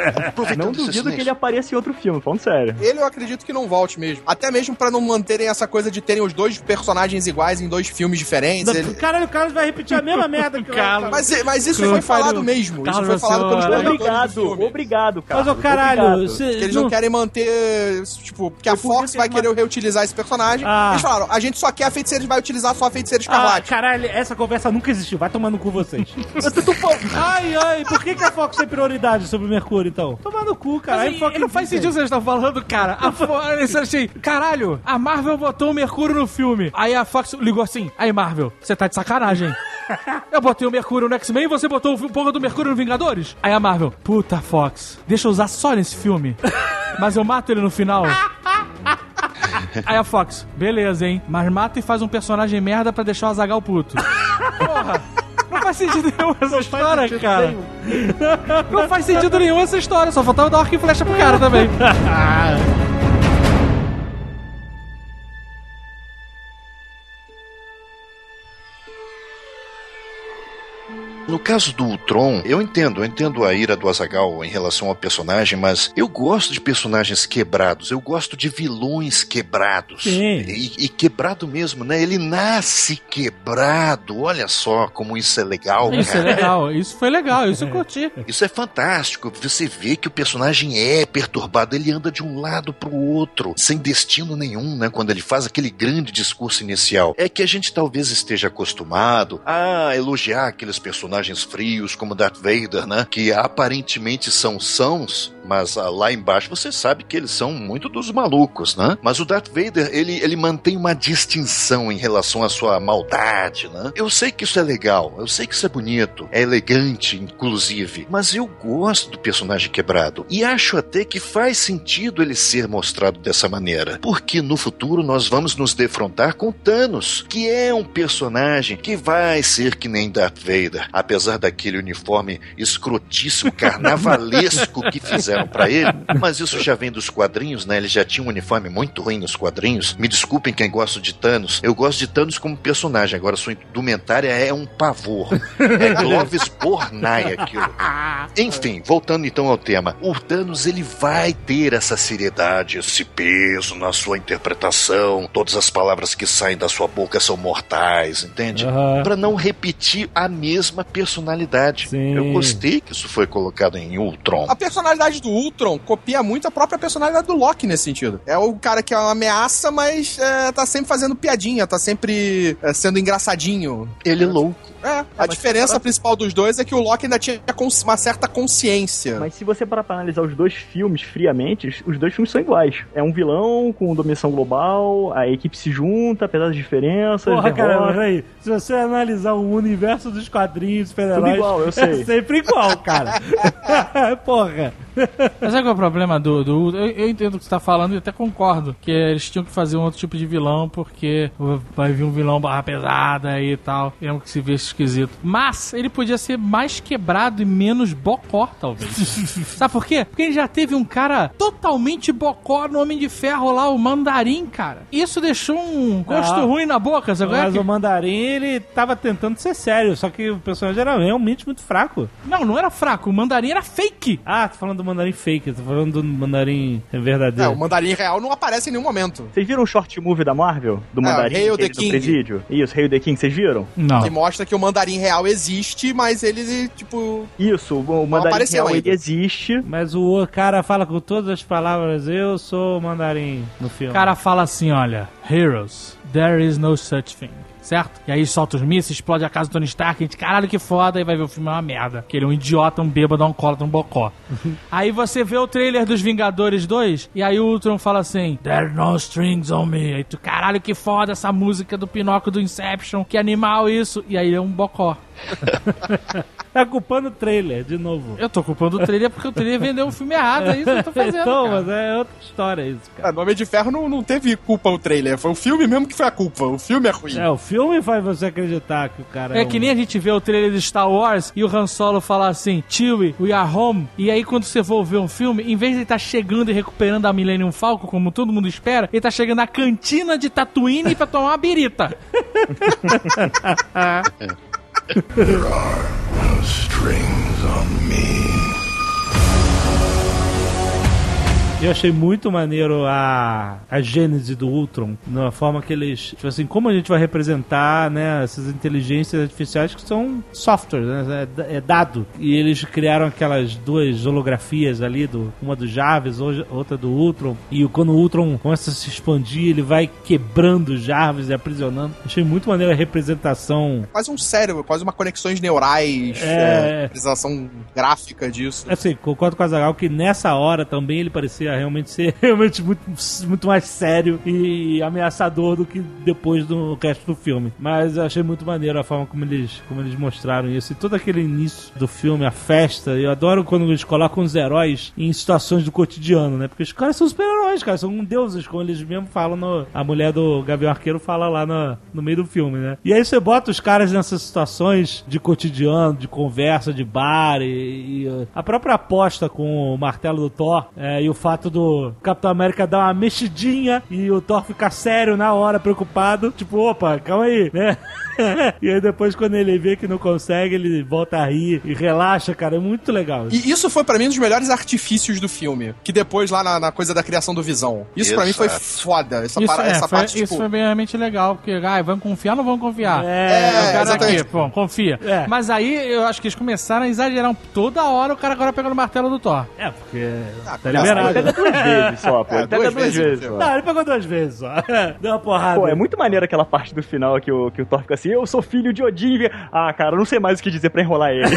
Não duvido que ele apareça em outro filme, falando sério. Ele eu acredito que não volte mesmo. Até mesmo pra não manterem essa coisa de terem os dois personagens iguais em dois filmes diferentes. Caralho, o Carlos vai repetir a mesma merda que o Carlos. Mas isso foi falado mesmo. Isso foi falado pelos produtores do filme. Obrigado, cara. Mas, ô caralho... Eles não querem manter... Tipo, porque a Fox vai querer reutilizar esse personagem. Eles falaram, a gente só quer a Feiticeira, vai utilizar só a Feiticeira Escarlate. Caralho, essa conversa nunca existiu. Vai tomar no cu vocês. Ai, por que a Fox tem prioridade sobre o Mercúrio, então? Tomar no cu, cara. Não faz sentido o que vocês estão falando, cara. Caralho, a Marvel botou o Mercúrio no filme. Aí a Fox ligou assim, aí Marvel, você tá de sacanagem. Eu botei o Mercúrio no X-Men e você botou o porra do Mercúrio no Vingadores? Aí a Marvel, puta Fox, deixa eu usar só nesse filme, mas eu mato ele no final. Aí a Fox, beleza, hein, mas mata e faz um personagem merda pra deixar o Azaghal puto. Porra, não faz sentido nenhum essa história, cara. Não faz sentido nenhum essa história, só faltava dar arco e flecha pro cara também. No caso do Ultron, eu entendo a ira do Azaghal em relação ao personagem, mas eu gosto de personagens quebrados, eu gosto de vilões quebrados. E quebrado mesmo, né? Ele nasce quebrado, olha só como isso é legal, isso cara. É legal, isso foi legal, isso eu curti. Isso é fantástico, você vê que o personagem é perturbado, ele anda de um lado pro outro, sem destino nenhum, né? Quando ele faz aquele grande discurso inicial. É que a gente talvez esteja acostumado a elogiar aqueles personagens frios como Darth Vader, né? Que aparentemente são sãos, mas lá embaixo você sabe que eles são muito dos malucos, né? Mas o Darth Vader, ele mantém uma distinção em relação à sua maldade, né? Eu sei que isso é legal, eu sei que isso é bonito, é elegante, inclusive, mas eu gosto do personagem quebrado e acho até que faz sentido ele ser mostrado dessa maneira, porque no futuro nós vamos nos defrontar com Thanos, que é um personagem que vai ser que nem Darth Vader, apesar daquele uniforme escrotíssimo, carnavalesco que fizeram pra ele, mas isso já vem dos quadrinhos, né? Ele já tinha um uniforme muito ruim nos quadrinhos. Me desculpem quem gosta de Thanos, eu gosto de Thanos como personagem, agora sua indumentária é um pavor. É Clovis Bornai aquilo. Enfim, voltando então ao tema, o Thanos, ele vai ter essa seriedade, esse peso na sua interpretação, todas as palavras que saem da sua boca são mortais, entende? Pra não repetir a mesma personalidade. Sim. Eu gostei que isso foi colocado em Ultron. A personalidade do Ultron copia muito a própria personalidade do Loki nesse sentido. É o cara que é uma ameaça, mas tá sempre fazendo piadinha, tá sempre sendo engraçadinho. Ele é louco. A diferença principal dos dois é que o Loki ainda tinha uma certa consciência. Mas se você parar pra analisar os dois filmes friamente, os dois filmes são iguais. É um vilão com dominação global, a equipe se junta, apesar das diferenças. Porra, cara, peraí. Se você analisar o universo dos quadrinhos, super-heróis... Tudo igual, eu sei. É sempre igual, cara. Porra. Mas sabe qual é o problema do eu entendo o que você tá falando e até concordo que eles tinham que fazer um outro tipo de vilão porque vai vir um vilão barra pesada aí e tal, é um que se vê esquisito. Mas ele podia ser mais quebrado e menos bocó, talvez. Sabe por quê? Porque ele já teve um cara totalmente bocó no Homem de Ferro lá, o Mandarim, cara. Isso deixou um gosto ruim na boca, sabe? Mas o Mandarim, ele tava tentando ser sério, só que o personagem era realmente muito fraco. Não era fraco, o Mandarim era fake. Ah, tô falando do Mandarim fake, tô falando do Mandarim verdadeiro. O Mandarim real não aparece em nenhum momento. Vocês viram o short movie da Marvel? Do Mandarim? Hail the King. Presídio? Isso, Hail the King, vocês viram? Não. Que mostra que o Mandarim real existe, mas ele, tipo... Isso, o Mandarim real ainda. ele existe. Mas o cara fala com todas as palavras, eu sou o Mandarim no filme. O cara fala assim, olha, Heroes, there is no such thing. Certo? E aí solta os mísseis, explode a casa do Tony Stark, a gente, caralho, que foda, e vai ver o filme é uma merda. Que ele é um idiota, um bêbado, um cólatra, um bocó. Aí você vê o trailer dos Vingadores 2, e aí o Ultron fala assim, there are no strings on me. Aí tu, caralho, que foda essa música do Pinóquio do Inception, que animal isso. E aí ele é um bocó. Tá culpando o trailer, de novo. Eu tô culpando o trailer porque o trailer vendeu um filme errado, é isso que eu tô fazendo. Então, cara. mas é outra história isso, cara. No Homem de Ferro não teve culpa o trailer, foi o filme mesmo que foi a culpa. O filme é ruim. O filme faz você acreditar que o cara É que nem a gente vê o trailer de Star Wars e o Han Solo falar assim, Chewie, we are home. E aí quando você for ver um filme, em vez de ele tá chegando e recuperando a Millennium Falcon, como todo mundo espera, ele tá chegando na cantina de Tatooine pra tomar uma birita. There are no strings on me. Eu achei muito maneiro a gênese do Ultron, na forma que eles, tipo assim, como a gente vai representar, né, essas inteligências artificiais que são softwares, né, é dado. E eles criaram aquelas duas holografias ali, uma do Jarvis, outra do Ultron, e quando o Ultron começa a se expandir, ele vai quebrando o Jarvis e aprisionando. Achei muito maneiro a representação. Quase um cérebro, quase uma conexões neurais, representação gráfica disso. Assim, concordo com o Azaghal que nessa hora também ele parecia realmente ser muito mais sério e ameaçador do que depois do resto do filme. Mas eu achei muito maneiro a forma como eles mostraram isso. E todo aquele início do filme, a festa, eu adoro quando eles colocam os heróis em situações do cotidiano, né? Porque os caras são super-heróis, cara, são deuses, como eles mesmo falam, a mulher do Gavião Arqueiro fala lá no meio do filme, né? E aí você bota os caras nessas situações de cotidiano, de conversa, de bar e a própria aposta com o martelo do Thor e o fato do Capitão América dar uma mexidinha e o Thor ficar sério na hora, preocupado, tipo, opa, calma aí, né? E aí depois quando ele vê que não consegue, ele volta a rir e relaxa, cara, é muito legal. E isso foi pra mim um dos melhores artifícios do filme, que depois lá na coisa da criação do Visão. Isso pra mim foi foda, essa parte, tipo... Isso foi realmente legal, porque, vamos confiar ou não vamos confiar? Exatamente. Aqui, pô, confia. Mas aí, eu acho que eles começaram a exagerar toda hora o cara agora pegando o martelo do Thor. Porque tá liberado. Pega 2 vezes só, pô. Pega 2 vezes só. Não, ele pegou 2 vezes só. Deu uma porrada. Pô, é muito maneiro aquela parte do final que o Thor fica assim, eu sou filho de Odin. Cara, eu não sei mais o que dizer pra enrolar ele.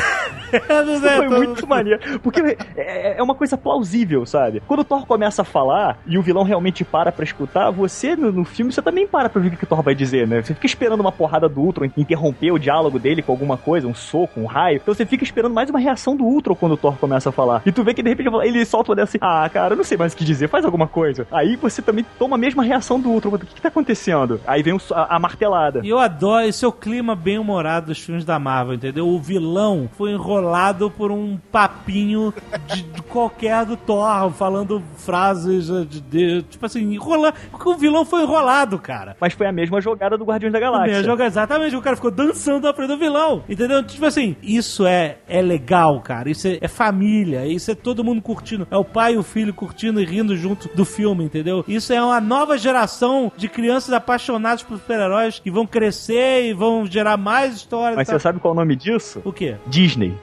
Foi muito maneiro. Porque é uma coisa plausível, sabe? Quando o Thor começa a falar e o vilão realmente para pra escutar, você no filme, você também para pra ver o que o Thor vai dizer, né? Você fica esperando uma porrada do Ultron interromper o diálogo dele com alguma coisa, um soco, um raio. Então você fica esperando mais uma reação do Ultron quando o Thor começa a falar. E tu vê que de repente ele solta uma dessa assim, cara, eu não sei mais o que dizer, faz alguma coisa. Aí você também toma a mesma reação do Ultron. O que tá acontecendo? Aí vem a martelada. E eu adoro esse é o clima bem-humorado dos filmes da Marvel, entendeu? O vilão foi enrolado por um papinho de qualquer do Thor, falando frases tipo assim, enrolando. Porque o vilão foi enrolado, cara. Mas foi a mesma jogada do Guardiões da Galáxia. Exatamente, o cara ficou dançando na frente do vilão, entendeu? Tipo assim, isso é legal, cara. Isso é família, isso é todo mundo curtindo. É o pai e o filho curtindo e rindo junto do filme, entendeu? Isso é uma nova geração de crianças apaixonadas por super-heróis que vão crescer e vão gerar mais histórias. Mas você sabe qual é o nome disso? O quê? Disney.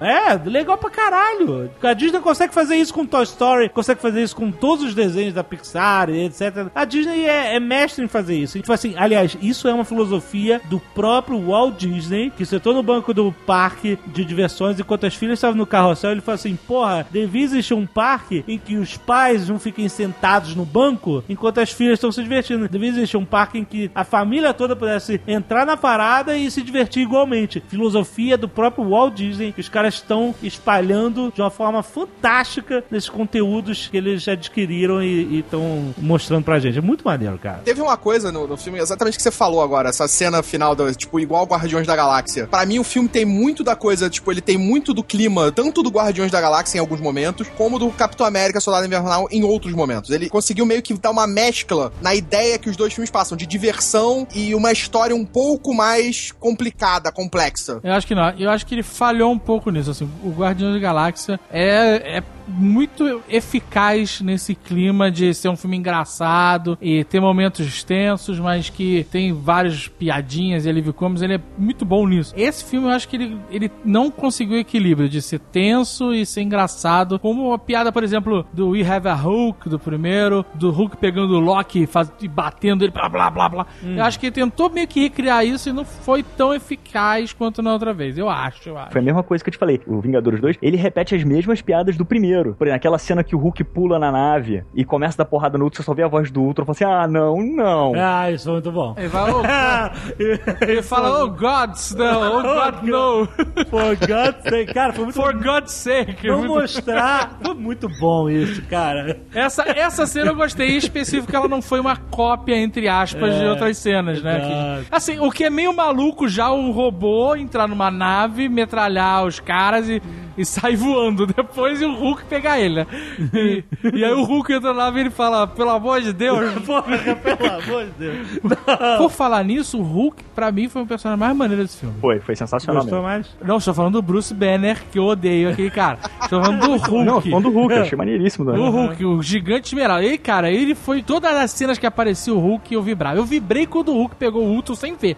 Legal pra caralho. A Disney consegue fazer isso com Toy Story, consegue fazer isso com todos os desenhos da Pixar, etc. A Disney é mestre em fazer isso. Tipo assim, aliás, isso é uma filosofia do próprio Walt Disney, que sentou no banco do parque de diversões enquanto as filhas estavam no carrossel. Ele falou assim, porra, devia existir um parque em que os pais não fiquem sentados no banco enquanto as filhas estão se divertindo. Devia existir um parque em que a família toda pudesse entrar na parada e se divertir igualmente. Filosofia do próprio Walt Disney, que os caras estão espalhando de uma forma fantástica nesses conteúdos que eles adquiriram e estão mostrando pra gente. É muito maneiro, cara. Teve uma coisa no filme, exatamente que você falou agora, essa cena final, tipo, igual Guardiões da Galáxia. Pra mim, o filme tem muito da coisa, tipo, ele tem muito do clima, tanto do Guardiões da Galáxia em alguns momentos, como do Capitão América Soldado Invernal em outros momentos. Ele conseguiu meio que dar uma mescla na ideia que os dois filmes passam, de diversão e uma história um pouco mais complicada, complexa. Eu acho que não. Eu acho que ele falhou um pouco nisso, assim. O Guardiões da Galáxia é muito eficaz nesse clima de ser um filme engraçado e ter momentos extensos, mas que tem várias piadinhas e alívio cômicos. Ele é muito bom nisso. Esse filme, eu acho que ele não conseguiu o equilíbrio de ser tenso e ser engraçado, como a piada, por exemplo, do We Have a Hulk, do primeiro, do Hulk pegando o Loki e batendo ele, blá, blá, blá, blá. Eu acho que ele tentou meio que recriar isso e não foi tão eficaz quanto na outra vez. Eu acho. Foi a mesma coisa que eu te falei. O Vingadores 2, ele repete as mesmas piadas do primeiro. Por exemplo, aquela cena que o Hulk pula na nave e começa a dar porrada no Ultron, você só vê a voz do Ultron e fala assim, não. Isso foi muito bom. Ele fala, oh gods, não, oh God, no. For God's sake. Cara, foi muito For God's sake. Não mostrar. Foi muito bom isso, cara. Essa cena eu gostei, em específico, que ela não foi uma cópia, entre aspas, de outras cenas, né? Que, assim, o que é meio maluco já o robô entrar numa nave, metralhar os caras e sair voando depois e o Hulk pegar ele, né? E aí o Hulk entra na nave e ele fala, pelo amor de Deus. Porra, pelo amor de Deus. Por falar nisso, o Hulk, pra mim, foi o personagem mais maneiro desse filme. Foi sensacional. Gostou mais? Não, estou falando do Bruce Banner, que eu odeio aquele cara. Estou falando do Hulk. Não, falando do Hulk, eu achei maneiríssimo. O Hulk, o gigante esmeralda. E, cara, ele foi... Todas as cenas que aparecia o Hulk, eu vibrava. Eu vibrei quando o Hulk pegou o Ultron sem ver.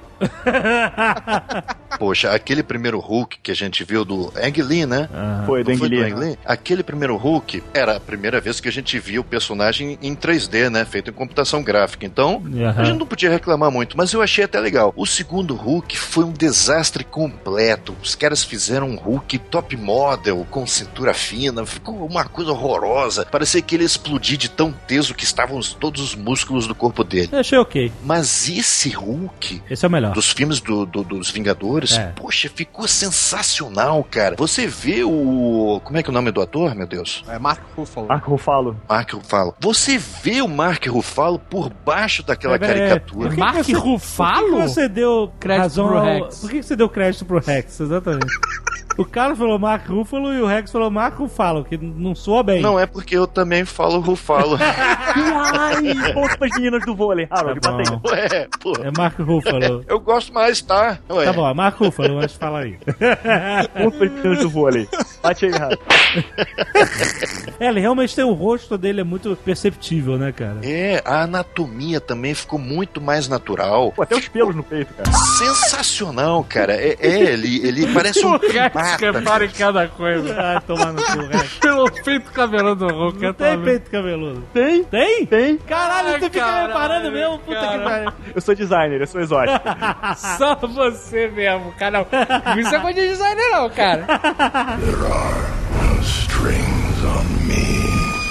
Poxa, aquele primeiro Hulk que a gente viu do Ang Lee, né? Foi do Ang Lee. Aquele primeiro Hulk era a primeira vez que a gente via o personagem em 3D, né? Feito em computação gráfica. Então, a gente não podia reclamar muito, mas eu achei até legal. O segundo Hulk foi um desastre completo. Os caras fizeram um Hulk top model, com cintura fina. Ficou uma coisa horrorosa. Parecia que ele ia explodir de tão teso que estavam todos os músculos do corpo dele. Eu achei ok. Mas esse Hulk... Esse é o melhor. Dos filmes dos Vingadores, poxa, ficou sensacional, cara. Você vê o... Como é que é o nome do ator, meu Deus? É Mark Ruffalo. Mark Ruffalo. Você vê o Mark Ruffalo por baixo daquela caricatura. Mark Ruffalo? Por que você deu crédito pro Rex? Por que você deu crédito pro Rex? Exatamente. O cara falou Mark Ruffalo e o Rex falou Mark Ruffalo, que não soa bem. Não, é porque eu também falo Ruffalo. Ai, ponto pras meninas do vôlei. Ué, pô. É Mark Ruffalo. Eu gosto mais, tá? Ué. Tá bom, é Mark Ruffalo, mas fala aí. Ponto pras meninas do vôlei. Bate aí, Rafa. Ele realmente tem o rosto dele, é muito perceptível, né, cara? A anatomia também ficou muito mais natural. Pô, até os pelos no peito, cara. Sensacional, cara. Ele parece um primata. Repara em cada coisa. Ai, tomar no cu, Rex. Pelo peito cabeludo do Hulk. Não tem peito cabeludo. Tem? Tem? Tem. Caralho, tu fica reparando mesmo? Puta que pariu. Eu sou designer, eu sou exótico. Só você mesmo, cara. Isso é coisa de designer não, cara. There are no strings on me.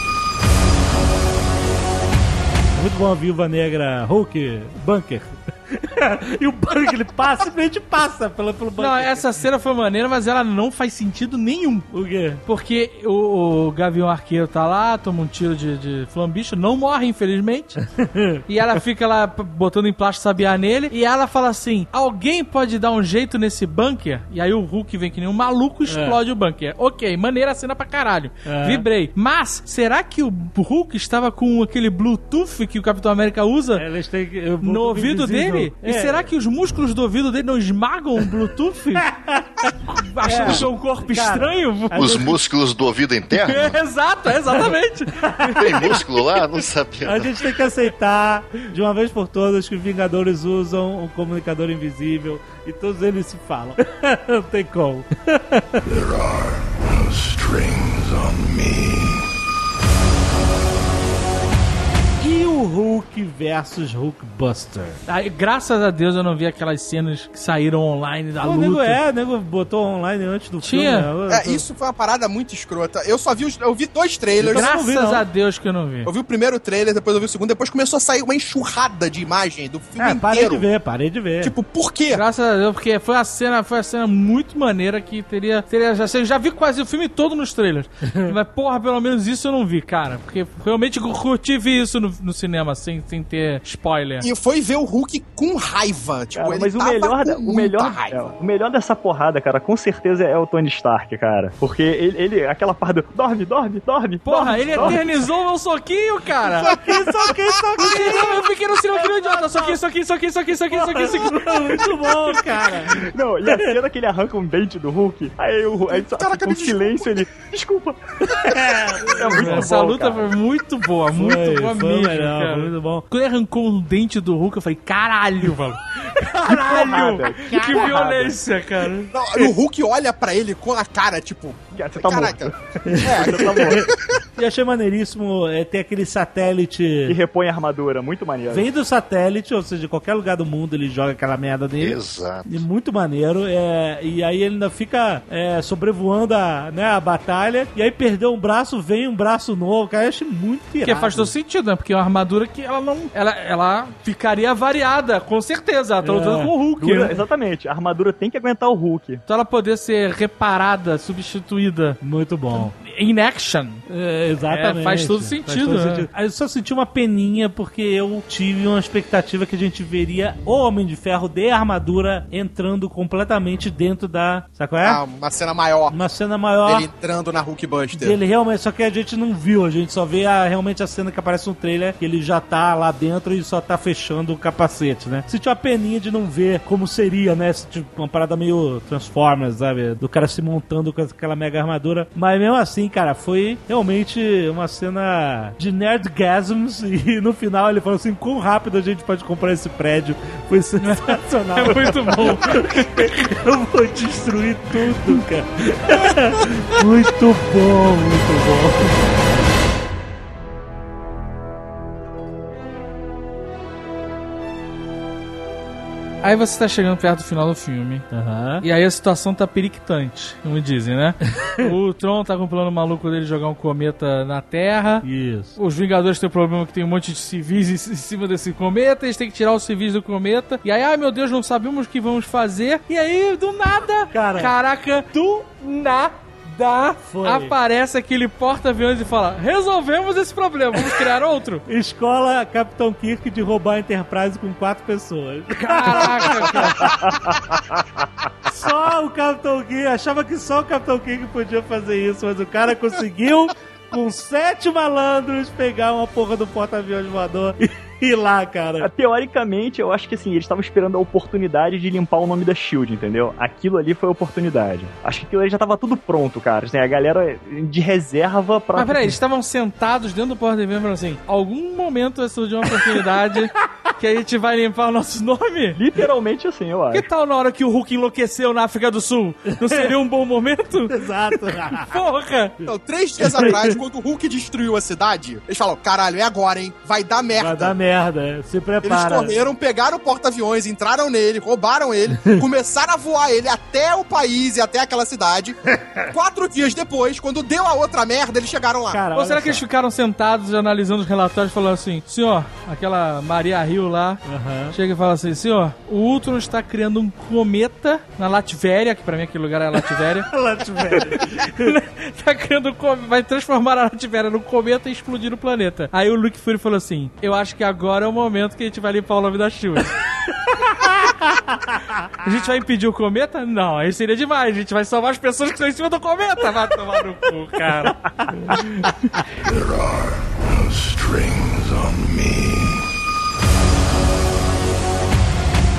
Muito bom a Viúva Negra Hulk Bunker. E o Bunker, ele simplesmente passa pelo Bunker. Não, essa cena foi maneira, mas ela não faz sentido nenhum. O quê? Porque o Gavião Arqueiro tá lá, toma um tiro de flambicho, não morre, infelizmente. E ela fica lá botando em plástico sabiá nele. E ela fala assim, alguém pode dar um jeito nesse bunker? E aí o Hulk vem que nem um maluco e explode o bunker. Ok, maneira a cena pra caralho. Vibrei. Mas, será que o Hulk estava com aquele Bluetooth que o Capitão América usa no ouvido dele? E será que os músculos do ouvido dele não esmagam o Bluetooth? Achando que é um corpo estranho? Os músculos do ouvido interno? Exato, exatamente. Tem músculo lá? Não sabia. A gente tem que aceitar, de uma vez por todas, que os Vingadores usam um comunicador invisível e todos eles se falam. Não tem como. There are no strings on me. E o Hulk versus Hulkbuster? Graças a Deus eu não vi aquelas cenas que saíram online da luta. O nego botou online antes do filme. Isso foi uma parada muito escrota. Eu vi 2 trailers. Graças a Deus que eu não vi. Eu vi o primeiro trailer, depois eu vi o segundo, depois começou a sair uma enchurrada de imagem do filme inteiro. Parei de ver. Tipo, por quê? Graças a Deus, porque foi a cena muito maneira que teria eu já vi quase o filme todo nos trailers. Mas, porra, pelo menos isso eu não vi, cara. Porque realmente curti ver isso no cinema, sem ter spoiler. E foi ver o Hulk com raiva. Tipo, cara, mas o melhor dessa porrada, cara, com certeza é o Tony Stark, cara. Porque ele aquela parte do dorme. Porra, ele eternizou o meu soquinho, cara. Soquinho. Eu fiquei no cinema que não idiota. Soquinho. Muito bom, cara. Não, e a cena que ele arranca um dente do Hulk, aí com silêncio ele, desculpa. Essa luta foi muito boa, muito boa mesmo. Cara. Muito bom. Quando ele arrancou um dente do Hulk, eu falei, caralho, mano. Caralho! Que violência, cara. Não, o Hulk olha pra ele com a cara, tipo... Você tá caraca. Você tá morto. E achei maneiríssimo ter aquele satélite... Que repõe a armadura, muito maneiro. Vem do satélite, ou seja, de qualquer lugar do mundo ele joga aquela merda dele. Exato. E muito maneiro. E aí ele ainda fica sobrevoando a batalha. E aí perdeu um braço, vem um braço novo. Cara, eu achei muito irado. Que faz todo sentido, né? Porque é uma armadura que ela não... Ela ficaria variada, com certeza. Ela tá lutando com o Hulk. Né? Exatamente. A armadura tem que aguentar o Hulk. Então ela poder ser reparada, substituída. Muito bom. In action. Exatamente. Faz todo sentido. Né? Eu só senti uma peninha porque eu tive uma expectativa que a gente veria o Homem de Ferro de armadura entrando completamente dentro da... Sabe qual é? Uma cena maior. Uma cena maior. Ele entrando na Hulkbuster. Ele realmente... Só que a gente não viu. A gente só vê realmente a cena que aparece no trailer, que ele já tá lá dentro e só tá fechando o capacete, né? Senti uma peninha de não ver como seria, né? Tipo, uma parada meio Transformers, sabe? Do cara se montando com aquela mega armadura. Mas mesmo assim, cara, foi realmente uma cena de nerdgasms e no final ele falou assim, quão rápido a gente pode comprar esse prédio. Foi sensacional. É muito bom. Eu vou destruir tudo, cara. Muito bom, muito bom. Aí você tá chegando perto do final do filme. E aí a situação tá periquitante, como dizem, né? O Tron tá com um plano maluco dele jogar um cometa na Terra. Isso. Os Vingadores têm o problema que tem um monte de civis em cima desse cometa. Eles têm que tirar os civis do cometa. E aí, ai meu Deus, não sabemos o que vamos fazer. E aí, do nada... Caraca, do nada... aparece aquele porta-aviões e fala, resolvemos esse problema, vamos criar outro. Escola Capitão Kirk de roubar a Enterprise com 4 pessoas. Caraca, cara. Só o Capitão Kirk, achava que só o Capitão Kirk podia fazer isso, mas o cara conseguiu com 7 malandros pegar uma porra do porta-aviões voador e lá, cara. Teoricamente, eu acho que assim, eles estavam esperando a oportunidade de limpar o nome da SHIELD, entendeu? Aquilo ali foi a oportunidade. Acho que aquilo ali já tava tudo pronto, cara. Assim, a galera de reserva pra... Mas peraí, eles estavam sentados dentro do porta-aviões falando assim, algum momento vai surgir uma oportunidade que a gente vai limpar o nosso nome? Literalmente assim, eu acho. Que tal na hora que o Hulk enlouqueceu na África do Sul? Não seria um bom momento? Exato. Porra! Então, 3 dias atrás, quando o Hulk destruiu a cidade, eles falaram, caralho, é agora, hein? Vai dar merda. Vai dar merda. Se prepara. Eles correram, pegaram o porta-aviões, entraram nele, roubaram ele, começaram a voar ele até o país e até aquela cidade. 4 dias depois, quando deu a outra merda, eles chegaram lá. Cara, ou será que eles ficaram sentados analisando os relatórios falando assim, senhor, aquela Maria Hill lá, chega e fala assim, senhor, o Ultron está criando um cometa na Latvéria, que pra mim aquele lugar é a Latvéria. Latvéria. Tá criando vai transformar a Latvéria num cometa e explodir o planeta. Aí o Luke Fury falou assim, eu acho que agora é o momento que a gente vai limpar o nome da SHIELD. A gente vai impedir o cometa? Não, aí seria demais. A gente vai salvar as pessoas que estão em cima do cometa. Vai tomar no cu, cara. There are no strings on me.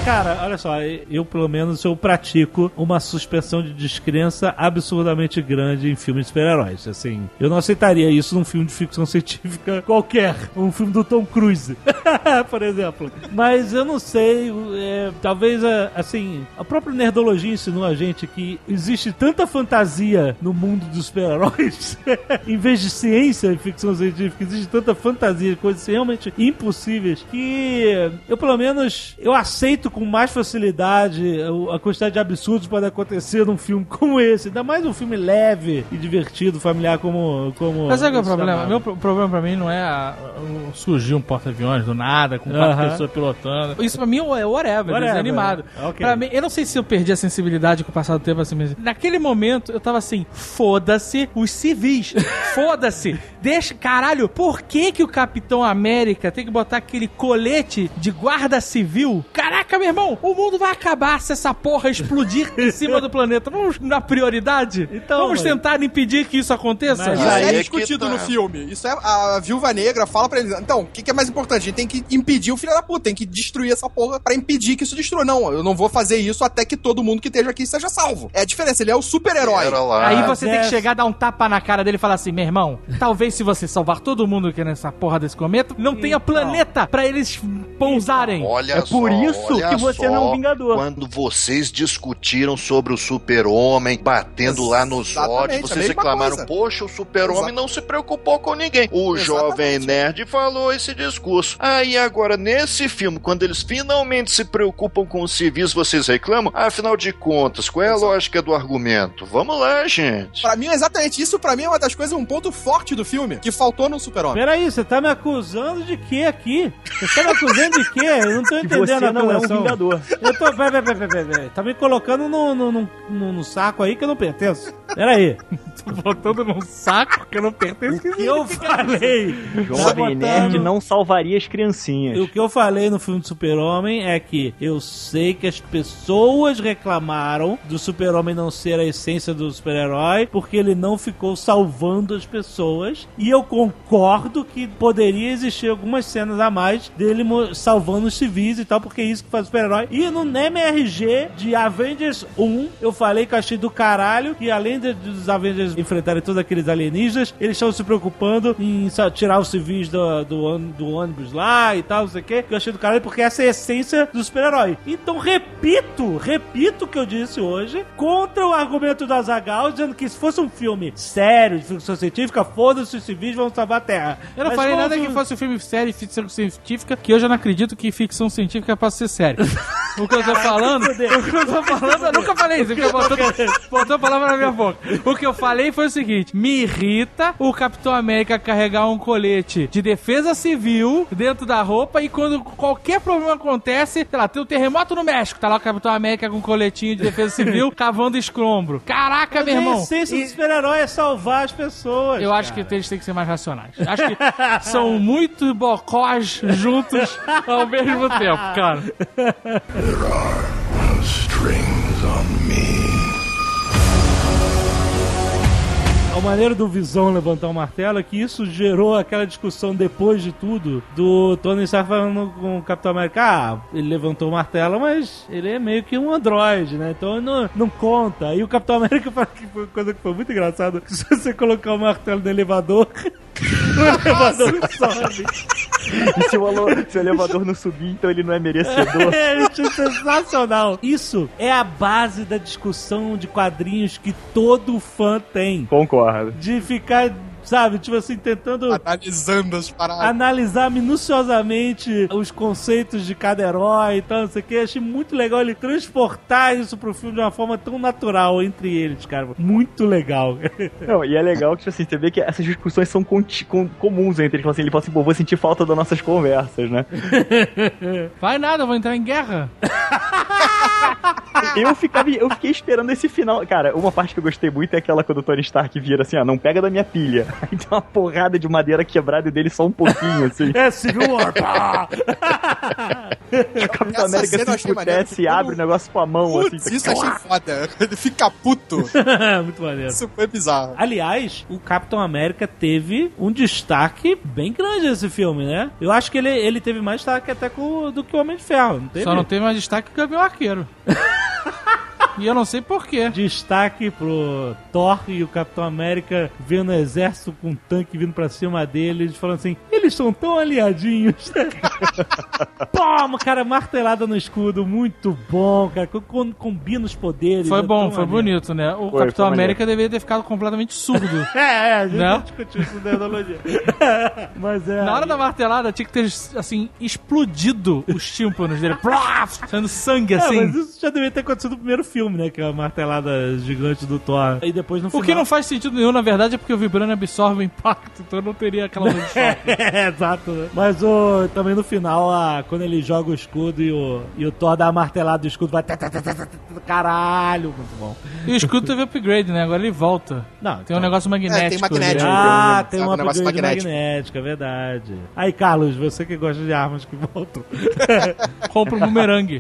Cara, olha só, eu pelo menos eu pratico uma suspensão de descrença absurdamente grande em filmes de super-heróis. Assim, eu não aceitaria isso num filme de ficção científica qualquer. Um filme do Tom Cruise, por exemplo. Mas eu não sei, talvez, assim, a própria nerdologia ensinou a gente que existe tanta fantasia no mundo dos super-heróis, em vez de ciência e ficção científica, existe tanta fantasia, coisas realmente impossíveis, que eu, pelo menos, eu aceito com mais facilidade a quantidade de absurdos que pode acontecer num filme como esse, ainda mais um filme leve e divertido, familiar como mas sabe qual é o problema? Meu problema pra mim não é surgir um porta-aviões do nada, com 4 pessoas pilotando. Isso pra mim é whatever. Desanimado. Okay. Pra mim, eu não sei se eu perdi a sensibilidade com o passar do tempo assim, mas naquele momento eu tava assim, foda-se os civis. Foda-se. Deixa, caralho, por que o Capitão América tem que botar aquele colete de guarda civil? Caraca, meu irmão, o mundo vai acabar se essa porra explodir em cima do planeta. Vamos na prioridade? Então, vamos tentar impedir que isso aconteça? Mas isso é discutido no filme. Isso é a Viúva Negra fala pra eles. Então, o que é mais importante? A gente tem que impedir o filho da puta, tem que destruir essa porra pra impedir que isso destrua. Não, eu não vou fazer isso até que todo mundo que esteja aqui seja salvo. É a diferença, ele é o super-herói. Aí você tem que chegar, dar um tapa na cara dele e falar assim, meu irmão, talvez se você salvar todo mundo que é nessa porra desse cometa, não tenha planeta pra eles pousarem. Olha por isso que você não é um vingador. Quando vocês discutiram sobre o super-homem batendo lá no Zod, vocês reclamaram, poxa, o super-homem não se preocupou com ninguém. O jovem nerd falou esse discurso. Aí agora, nesse filme, quando eles finalmente se preocupam com os civis, vocês reclamam? Afinal de contas, qual é a lógica do argumento? Vamos lá, gente. Pra mim, exatamente. Isso pra mim é uma das coisas, um ponto forte do filme, que faltou no super-homem. Peraí, você tá me acusando de quê aqui? Você tá me acusando de quê? Eu não tô entendendo a acusação. Você não é um vingador. Eu tô... Peraí. Tá me colocando no saco aí que eu não pertenço. Peraí. Tô botando num saco que eu não pertenço. O que eu falei? Jovem Nerd não salvaria as criancinhas. O que eu falei no filme do Super-Homem é que eu sei que as pessoas reclamaram do Super-Homem não ser a essência do super-herói porque ele não ficou salvando as pessoas, e eu concordo que poderia existir algumas cenas a mais dele salvando os civis e tal, porque é isso que faz o super-herói. E no MRG de Avengers 1 eu falei que eu achei do caralho que além dos Avengers enfrentarem todos aqueles alienígenas, eles estão se preocupando em tirar os civis do ônibus lá e tal, não sei o que eu achei do caralho, porque essa é a essência do super-herói. Então repito o que eu disse hoje, contra o argumento do Azaghal, dizendo que se fosse um filme sério de ficção científica, foda-se os civis vão salvar a Terra. Eu não falei nada que fosse um filme sério de ficção científica, que eu já não acredito que ficção científica possa ser sério. O que eu tô falando, eu nunca falei isso, botou a palavra na minha boca. O que eu falei foi o seguinte, me irrita o Capitão América carregar um colete de defesa civil dentro da roupa, e quando qualquer problema acontece, sei lá, tem um terremoto no México, tá lá o Capitão América com um coletinho de defesa civil cavando escombro. Caraca, meu irmão. A essência do super-herói é salvar as pessoas. Eu acho que eles têm que ser mais racionais. Acho que são muito bocós juntos ao mesmo tempo, cara. There are no strings on me. A maneira do Visão levantar o martelo é que isso gerou aquela discussão depois de tudo do Tony Stark falando com o Capitão América, ele levantou o martelo, mas ele é meio que um androide, né? Então não conta. Aí o Capitão América fala que foi uma coisa que foi muito engraçada, que se você colocar o martelo no elevador, o elevador sobe. E se o elevador não subir, então ele não é merecedor. Isso é sensacional. Isso é a base da discussão de quadrinhos que todo fã tem. Concordo. De ficar, sabe, tipo assim, tentando analisando as paradas, analisar minuciosamente os conceitos de cada herói e tal, não sei o que. Achei muito legal ele transportar isso pro filme de uma forma tão natural entre eles, cara. Muito legal. Não, e é legal que, tipo assim, você vê que essas discussões são comuns entre eles. Ele fala assim, pô, vou sentir falta das nossas conversas, né? Vai nada, eu vou entrar em guerra. Eu fiquei esperando esse final. Cara, uma parte que eu gostei muito é aquela quando o Tony Stark vira assim, não pega da minha pilha. Aí tem uma porrada de madeira quebrada e dele só um pouquinho, assim. É Civil War, pá! O Capitão América se emputece e abre o negócio com a mão, assim. Isso eu achei foda. Ele fica puto. Muito maneiro. Isso foi bizarro. Aliás, o Capitão América teve um destaque bem grande nesse filme, né? Eu acho que ele teve mais destaque até do que o Homem de Ferro, não teve? Só não teve mais destaque que o Gavião Arqueiro. E eu não sei porquê. Destaque pro Thor e o Capitão América vendo o exército com um tanque vindo pra cima deles, falando assim, eles são tão aliadinhos. Pô, cara, martelada no escudo, muito bom, cara, combina os poderes. Foi bom, foi bonito, né? O Capitão América deveria ter ficado completamente surdo. A gente discutiu isso na analogia. Mas na hora da martelada tinha que ter, assim, explodido os tímpanos dele, saindo sangue, assim. Mas isso já deveria ter acontecido no primeiro filme, né? Que é a martelada gigante do Thor. E depois no final... O que não faz sentido nenhum, na verdade, é porque o Vibranium absorve o impacto, então não teria aquela luz de choque. Exato, né? Mas também no final, quando ele joga o escudo e o Thor dá a martelada do escudo, vai... Caralho, muito bom. E o escudo teve upgrade, né? Agora ele volta. Não, tem um negócio magnético. Tem magnético. Tem um upgrade magnético, é verdade. Aí, Carlos, você que gosta de armas que voltam. Compra um bumerangue.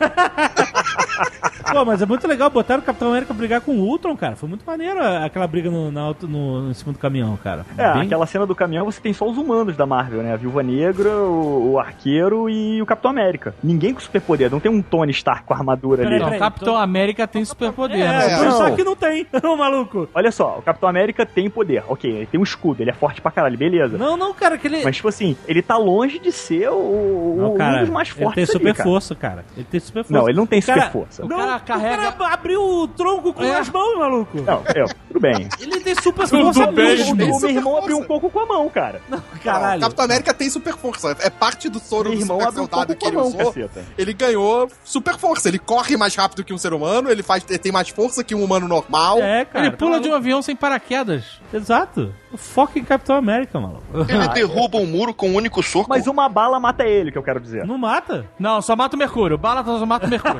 Pô, mas é muito legal botar o Capitão América brigar com o Ultron, cara. Foi muito maneiro aquela briga em cima do caminhão, cara. Aquela cena do caminhão você tem só os humanos da Marvel, né? A Viúva Negra, o Arqueiro e o Capitão América. Ninguém com superpoder, não tem um Tony Stark com armadura ali. Não, o Capitão América tem superpoder, né? Só que não tem, ô maluco. Olha só, o Capitão América tem poder, ok, ele tem um escudo, ele é forte pra caralho, beleza. Não, cara, que ele... Mas, tipo assim, ele tá longe de ser um dos mais fortes. Ele tem super força, cara. Ele tem super força. Não, ele não tem super força. O cara carrega... O cara abriu o tronco com as mãos, maluco. Não, tudo bem. Ele tem super força. O meu irmão abriu um pouco com a mão, cara. Não, caralho. O Capitão América tem super força. É parte do soro do super soldado que ele usou. Ele ganhou super força. Ele corre mais rápido que um ser humano, ele tem mais força que um humano normal. Cara. Ele pula de um avião sem paraquedas. Exato. Foca em Capitão América, maluco. Ele derruba um muro com um único soco. Mas uma bala mata ele, que eu quero dizer. Não mata? Não, só mata o Mercúrio. Bala só mata o Mercúrio.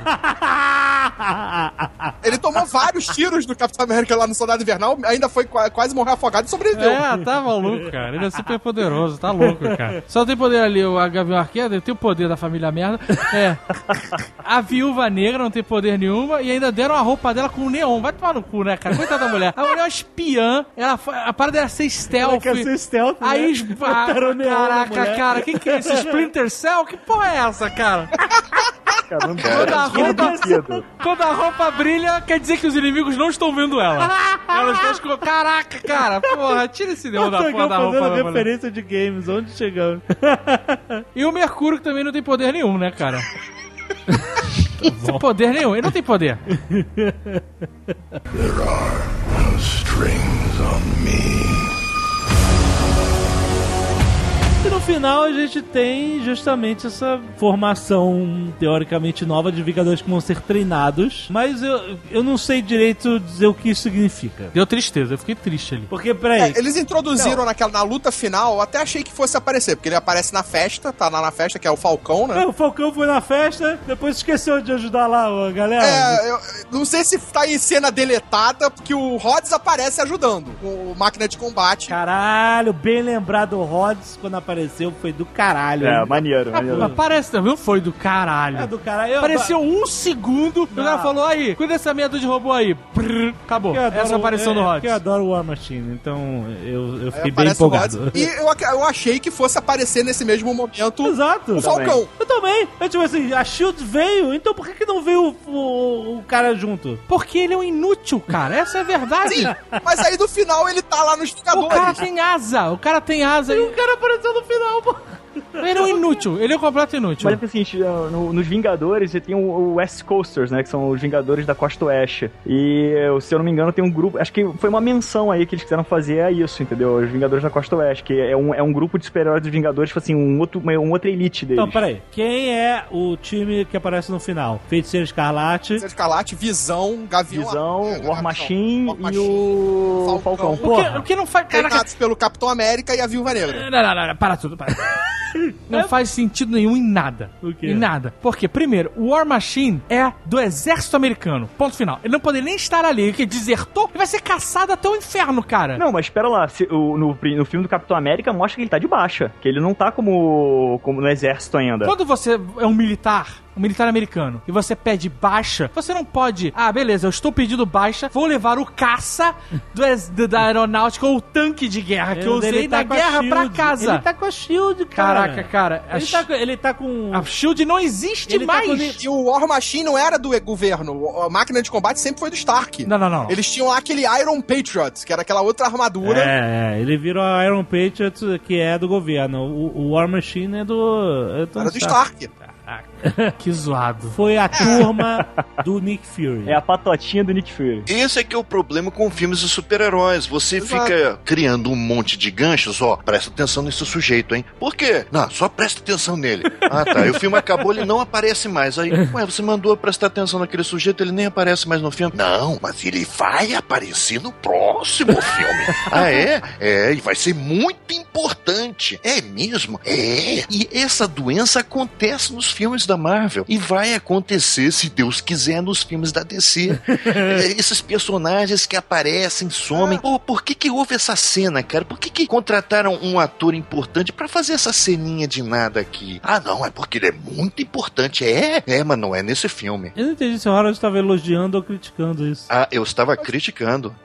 Ele tomou vários tiros do Capitão América lá no Soldado Invernal, ainda foi quase morrer afogado e sobreviveu. Tá maluco, cara. Ele é super poderoso, tá louco, cara. Só tem poder ali o Gavião Arqueiro, ele tem o poder da família merda. A Viúva Negra não tem poder nenhuma e ainda deram a roupa dela com neon. Vai tomar no cu, né, cara? Coitada da mulher. A mulher é uma espiã, a parada era ser stealth. Ela quer ser stealth, aí, né? Caraca, cara, quem que é esse Splinter Cell? Que porra é essa, cara? Quando a roupa brilha, quer dizer que os inimigos não estão vendo ela. Elas estão caraca, cara, porra, tira esse dedo da porra da roupa. Fazendo referência de games, onde chegamos? E o Mercúrio que também não tem poder nenhum, né, cara? Tem poder nenhum, ele não tem poder. There are no strings on me. E no final a gente tem justamente essa formação teoricamente nova de Vingadores que vão ser treinados, mas eu não sei direito dizer o que isso significa. Deu tristeza, eu fiquei triste ali. Porque, peraí... eles introduziram na luta final, eu até achei que fosse aparecer, porque ele aparece na festa, tá lá na festa, que é o Falcão, né? O Falcão foi na festa, depois esqueceu de ajudar lá a galera. Eu não sei se tá em cena deletada, porque o Rhodes aparece ajudando, com o máquina de combate. Caralho, bem lembrado, o Rhodes, quando apareceu, foi do caralho. Maneiro. Parece também, foi do caralho. É do caralho. Apareceu um segundo, o cara falou, aí, cuida dessa merda de robô aí. Brrr, acabou. Essa aparição do Rhodes. Eu adoro o War Machine, então eu fiquei bem empolgado. E eu achei que fosse aparecer nesse mesmo momento. Exato. O Falcão. Eu também. Tipo assim, a SHIELD veio, então por que não veio o cara junto? Porque ele é um inútil, cara. Essa é a verdade. Sim, mas aí no final ele tá lá nos Vingadores. O cara tem asa. E o cara apareceu no final, pô. Ele é um inútil, ele é um completo inútil. Mas assim, nos Vingadores você tem o West Coasters, né? Que são os Vingadores da Costa Oeste. E, se eu não me engano, tem um grupo. Acho que foi uma menção aí que eles quiseram fazer a isso, entendeu? Os Vingadores da Costa Oeste, que é um grupo de super-heróis dos Vingadores, tipo assim, uma outra elite deles. Então, peraí. Quem é o time que aparece no final? Feiticeiro Escarlate, Visão, Gavião, War Machine e o Falcão. O que não faz. Treinados pelo Capitão América e a Viúva Negra. Não, para tudo. Não faz sentido nenhum em nada. O quê? Em nada. Porque, primeiro, o War Machine é do exército americano. Ponto final. Ele não poderia nem estar ali. Ele que desertou, ele vai ser caçado até o inferno, cara. Não, mas espera lá. No filme do Capitão América mostra que ele tá de baixa. Que ele não tá como no exército ainda. Quando você é um militar americano, e você pede baixa, você não pode, beleza, eu estou pedindo baixa, vou levar o caça da aeronáutica ou o tanque de guerra que eu usei na guerra pra casa. Ele tá com a SHIELD, cara. Caraca, cara. Ele tá com... A SHIELD não existe mais. E o War Machine não era do governo. A máquina de combate sempre foi do Stark. Não. Eles tinham lá aquele Iron Patriot, que era aquela outra armadura. Ele virou a Iron Patriot, que é do governo. O War Machine é do... Era do Stark. Que zoado. Foi a turma do Nick Fury. É a patotinha do Nick Fury. Esse é que é o problema com filmes de super-heróis. Você fica criando um monte de ganchos, presta atenção nesse sujeito, hein? Por quê? Não, só presta atenção nele. Tá. E o filme acabou, ele não aparece mais. Aí, você mandou prestar atenção naquele sujeito, ele nem aparece mais no filme. Não, mas ele vai aparecer no próximo filme. E vai ser muito importante. É mesmo? E essa doença acontece nos filmes da Marvel e vai acontecer, se Deus quiser, nos filmes da DC. Esses personagens que aparecem, somem. Por que houve essa cena, cara? Por que contrataram um ator importante pra fazer essa ceninha de nada aqui? Não, é porque ele é muito importante. Mas não é nesse filme. Eu não entendi se o Harold estava elogiando ou criticando isso. Eu estava criticando.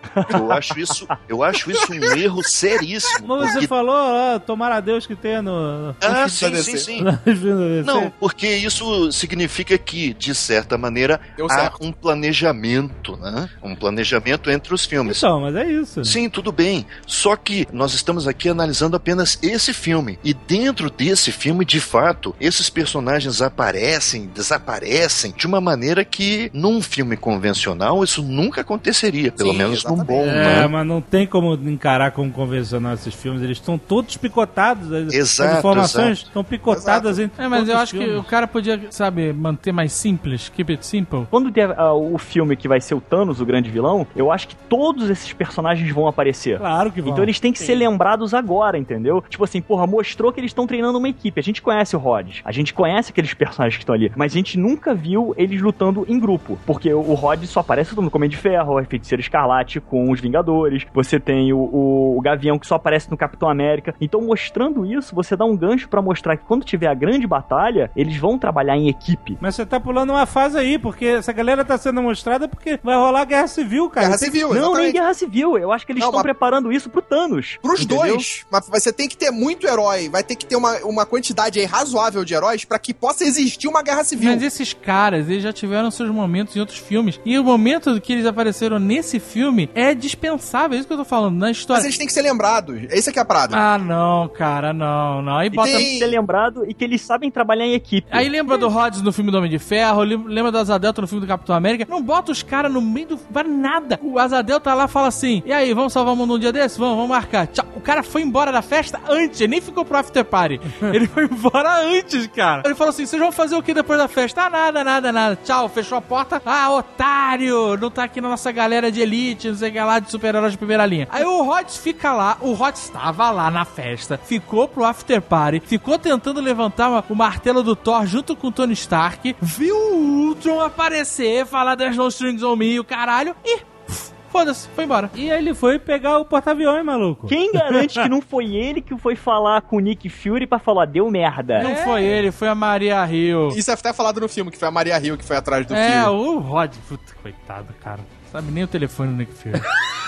Eu acho isso um erro seríssimo. Mas você falou, tomara a Deus que tenha no... Sim. Não, porque isso significa que, de certa maneira, há um planejamento, né? Um planejamento entre os filmes. Então, mas é isso. Sim, tudo bem. Só que nós estamos aqui analisando apenas esse filme. E dentro desse filme, de fato, esses personagens aparecem, desaparecem de uma maneira que, num filme convencional, isso nunca aconteceria. Pelo menos num bom, né? Mas não tem como encarar como convencional esses filmes. Eles estão todos picotados. Exato, as informações estão picotadas entre mas eu acho filmes. que o cara podia, manter mais simples, keep it simple. Quando der o filme que vai ser o Thanos, o grande vilão, eu acho que todos esses personagens vão aparecer. Claro que vão. Então eles têm que ser lembrados agora, entendeu? Tipo assim, mostrou que eles estão treinando uma equipe. A gente conhece o Rhodes, a gente conhece aqueles personagens que estão ali, mas a gente nunca viu eles lutando em grupo, porque o Rhodes só aparece no Homem de Ferro, a Feiticeira Escarlate com os Vingadores, você tem o Gavião que só aparece no Capitão América. Então, mostrando isso, você dá um gancho pra mostrar que quando tiver a grande batalha, eles vão trabalhar em equipe. Mas você tá pulando uma fase aí, porque essa galera tá sendo mostrada porque vai rolar Guerra Civil, cara. Guerra Civil, Não, nem Guerra Civil. Eu acho que eles estão preparando isso pro Thanos. Pros dois. Mas você tem que ter muito herói. Vai ter que ter uma quantidade aí razoável de heróis pra que possa existir uma Guerra Civil. Mas esses caras, eles já tiveram seus momentos em outros filmes. E o momento que eles apareceram nesse filme é dispensável. É isso que eu tô falando, na história. Mas eles têm que ser lembrados. Esse aqui é a parada. Não, cara, não. Aí bota... Tem que ser lembrado e que eles sabem trabalhar em equipe. Aí lembra do Rhodes no filme do Homem de Ferro, lembra do Asa Delta no filme do Capitão América. Não bota os caras no meio do... nada. O Asa Delta lá fala assim, e aí, vamos salvar o mundo um dia desse? Vamos marcar. Tchau. O cara foi embora da festa antes, ele nem ficou pro after party. Ele foi embora antes, cara. Ele falou assim, vocês vão fazer o que depois da festa? Nada. Tchau, fechou a porta. Otário, não tá aqui na nossa galera de elite, não sei o que lá, de super-heróis de primeira linha. Aí o Rhodes fica lá, o Rhodes estava lá na festa, ficou pro after party, ficou tentando levantar o martelo do Thor junto com o Tony Stark, viu o Ultron aparecer, falar das No Strings on Me, o caralho, e... foda-se, foi embora. E aí ele foi pegar o porta-aviões, maluco. Quem garante que não foi ele que foi falar com o Nick Fury pra falar, deu merda? Não foi ele, foi a Maria Hill. Isso é até falado no filme, que foi a Maria Hill que foi atrás do Fury. O Rod, puta, coitado, cara. Sabe nem o telefone do Nick Fury.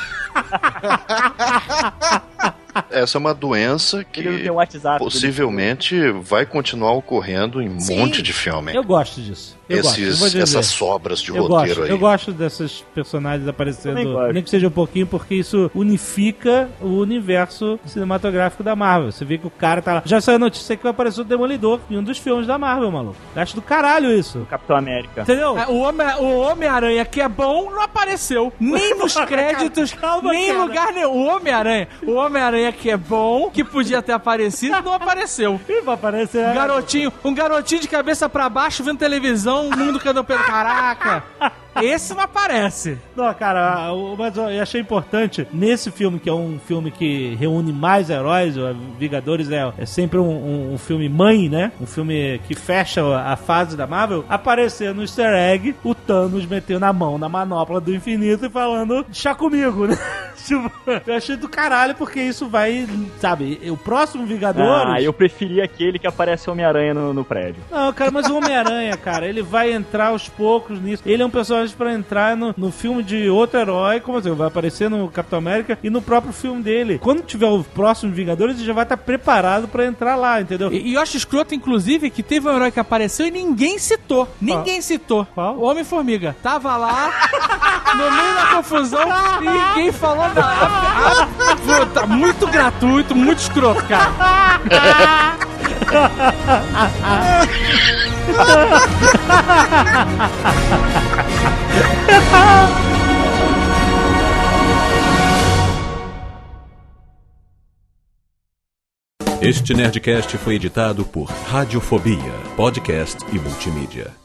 Essa é uma doença que possivelmente vai continuar ocorrendo em um monte de filme. Eu gosto disso. Essas sobras de roteiro aí. Eu gosto desses personagens aparecendo, nem que seja um pouquinho, porque isso unifica o universo cinematográfico da Marvel. Você vê que o cara tá lá. Já saiu a notícia que vai aparecer o Demolidor em um dos filmes da Marvel, maluco. Acho do caralho isso. O Capitão América. Entendeu? O Homem-Aranha, que é bom, não apareceu. Nem nos créditos, nem em lugar nenhum. O Homem-Aranha, que é bom, que podia ter aparecido, não apareceu. E vai aparecer. Um garotinho de cabeça pra baixo vendo televisão, o mundo caindo pelo caraca. Esse não aparece. Não, cara, mas eu achei importante, nesse filme, que é um filme que reúne mais heróis, o Vingadores é sempre um filme mãe, né? Um filme que fecha a fase da Marvel, aparecer no easter egg o Thanos metendo a mão na manopla do infinito e falando, chá comigo, né? Tipo, eu achei do caralho, porque isso vai, sabe, o próximo Vingadores... eu preferi aquele que aparece o Homem-Aranha no prédio. Não, cara, mas o Homem-Aranha, cara, ele vai entrar aos poucos nisso. Ele é um personagem pra entrar no filme de outro herói, como assim, vai aparecer no Capitão América e no próprio filme dele. Quando tiver o próximo Vingadores, ele já vai estar preparado pra entrar lá, entendeu? E eu acho escroto, inclusive, que teve um herói que apareceu e ninguém citou. Ninguém citou. Qual? O Homem-Formiga. Tava lá, no meio da confusão, e ninguém falou nada. Tá muito gratuito, muito escroto, cara. Este Nerdcast foi editado por Radiofobia, podcast e multimídia.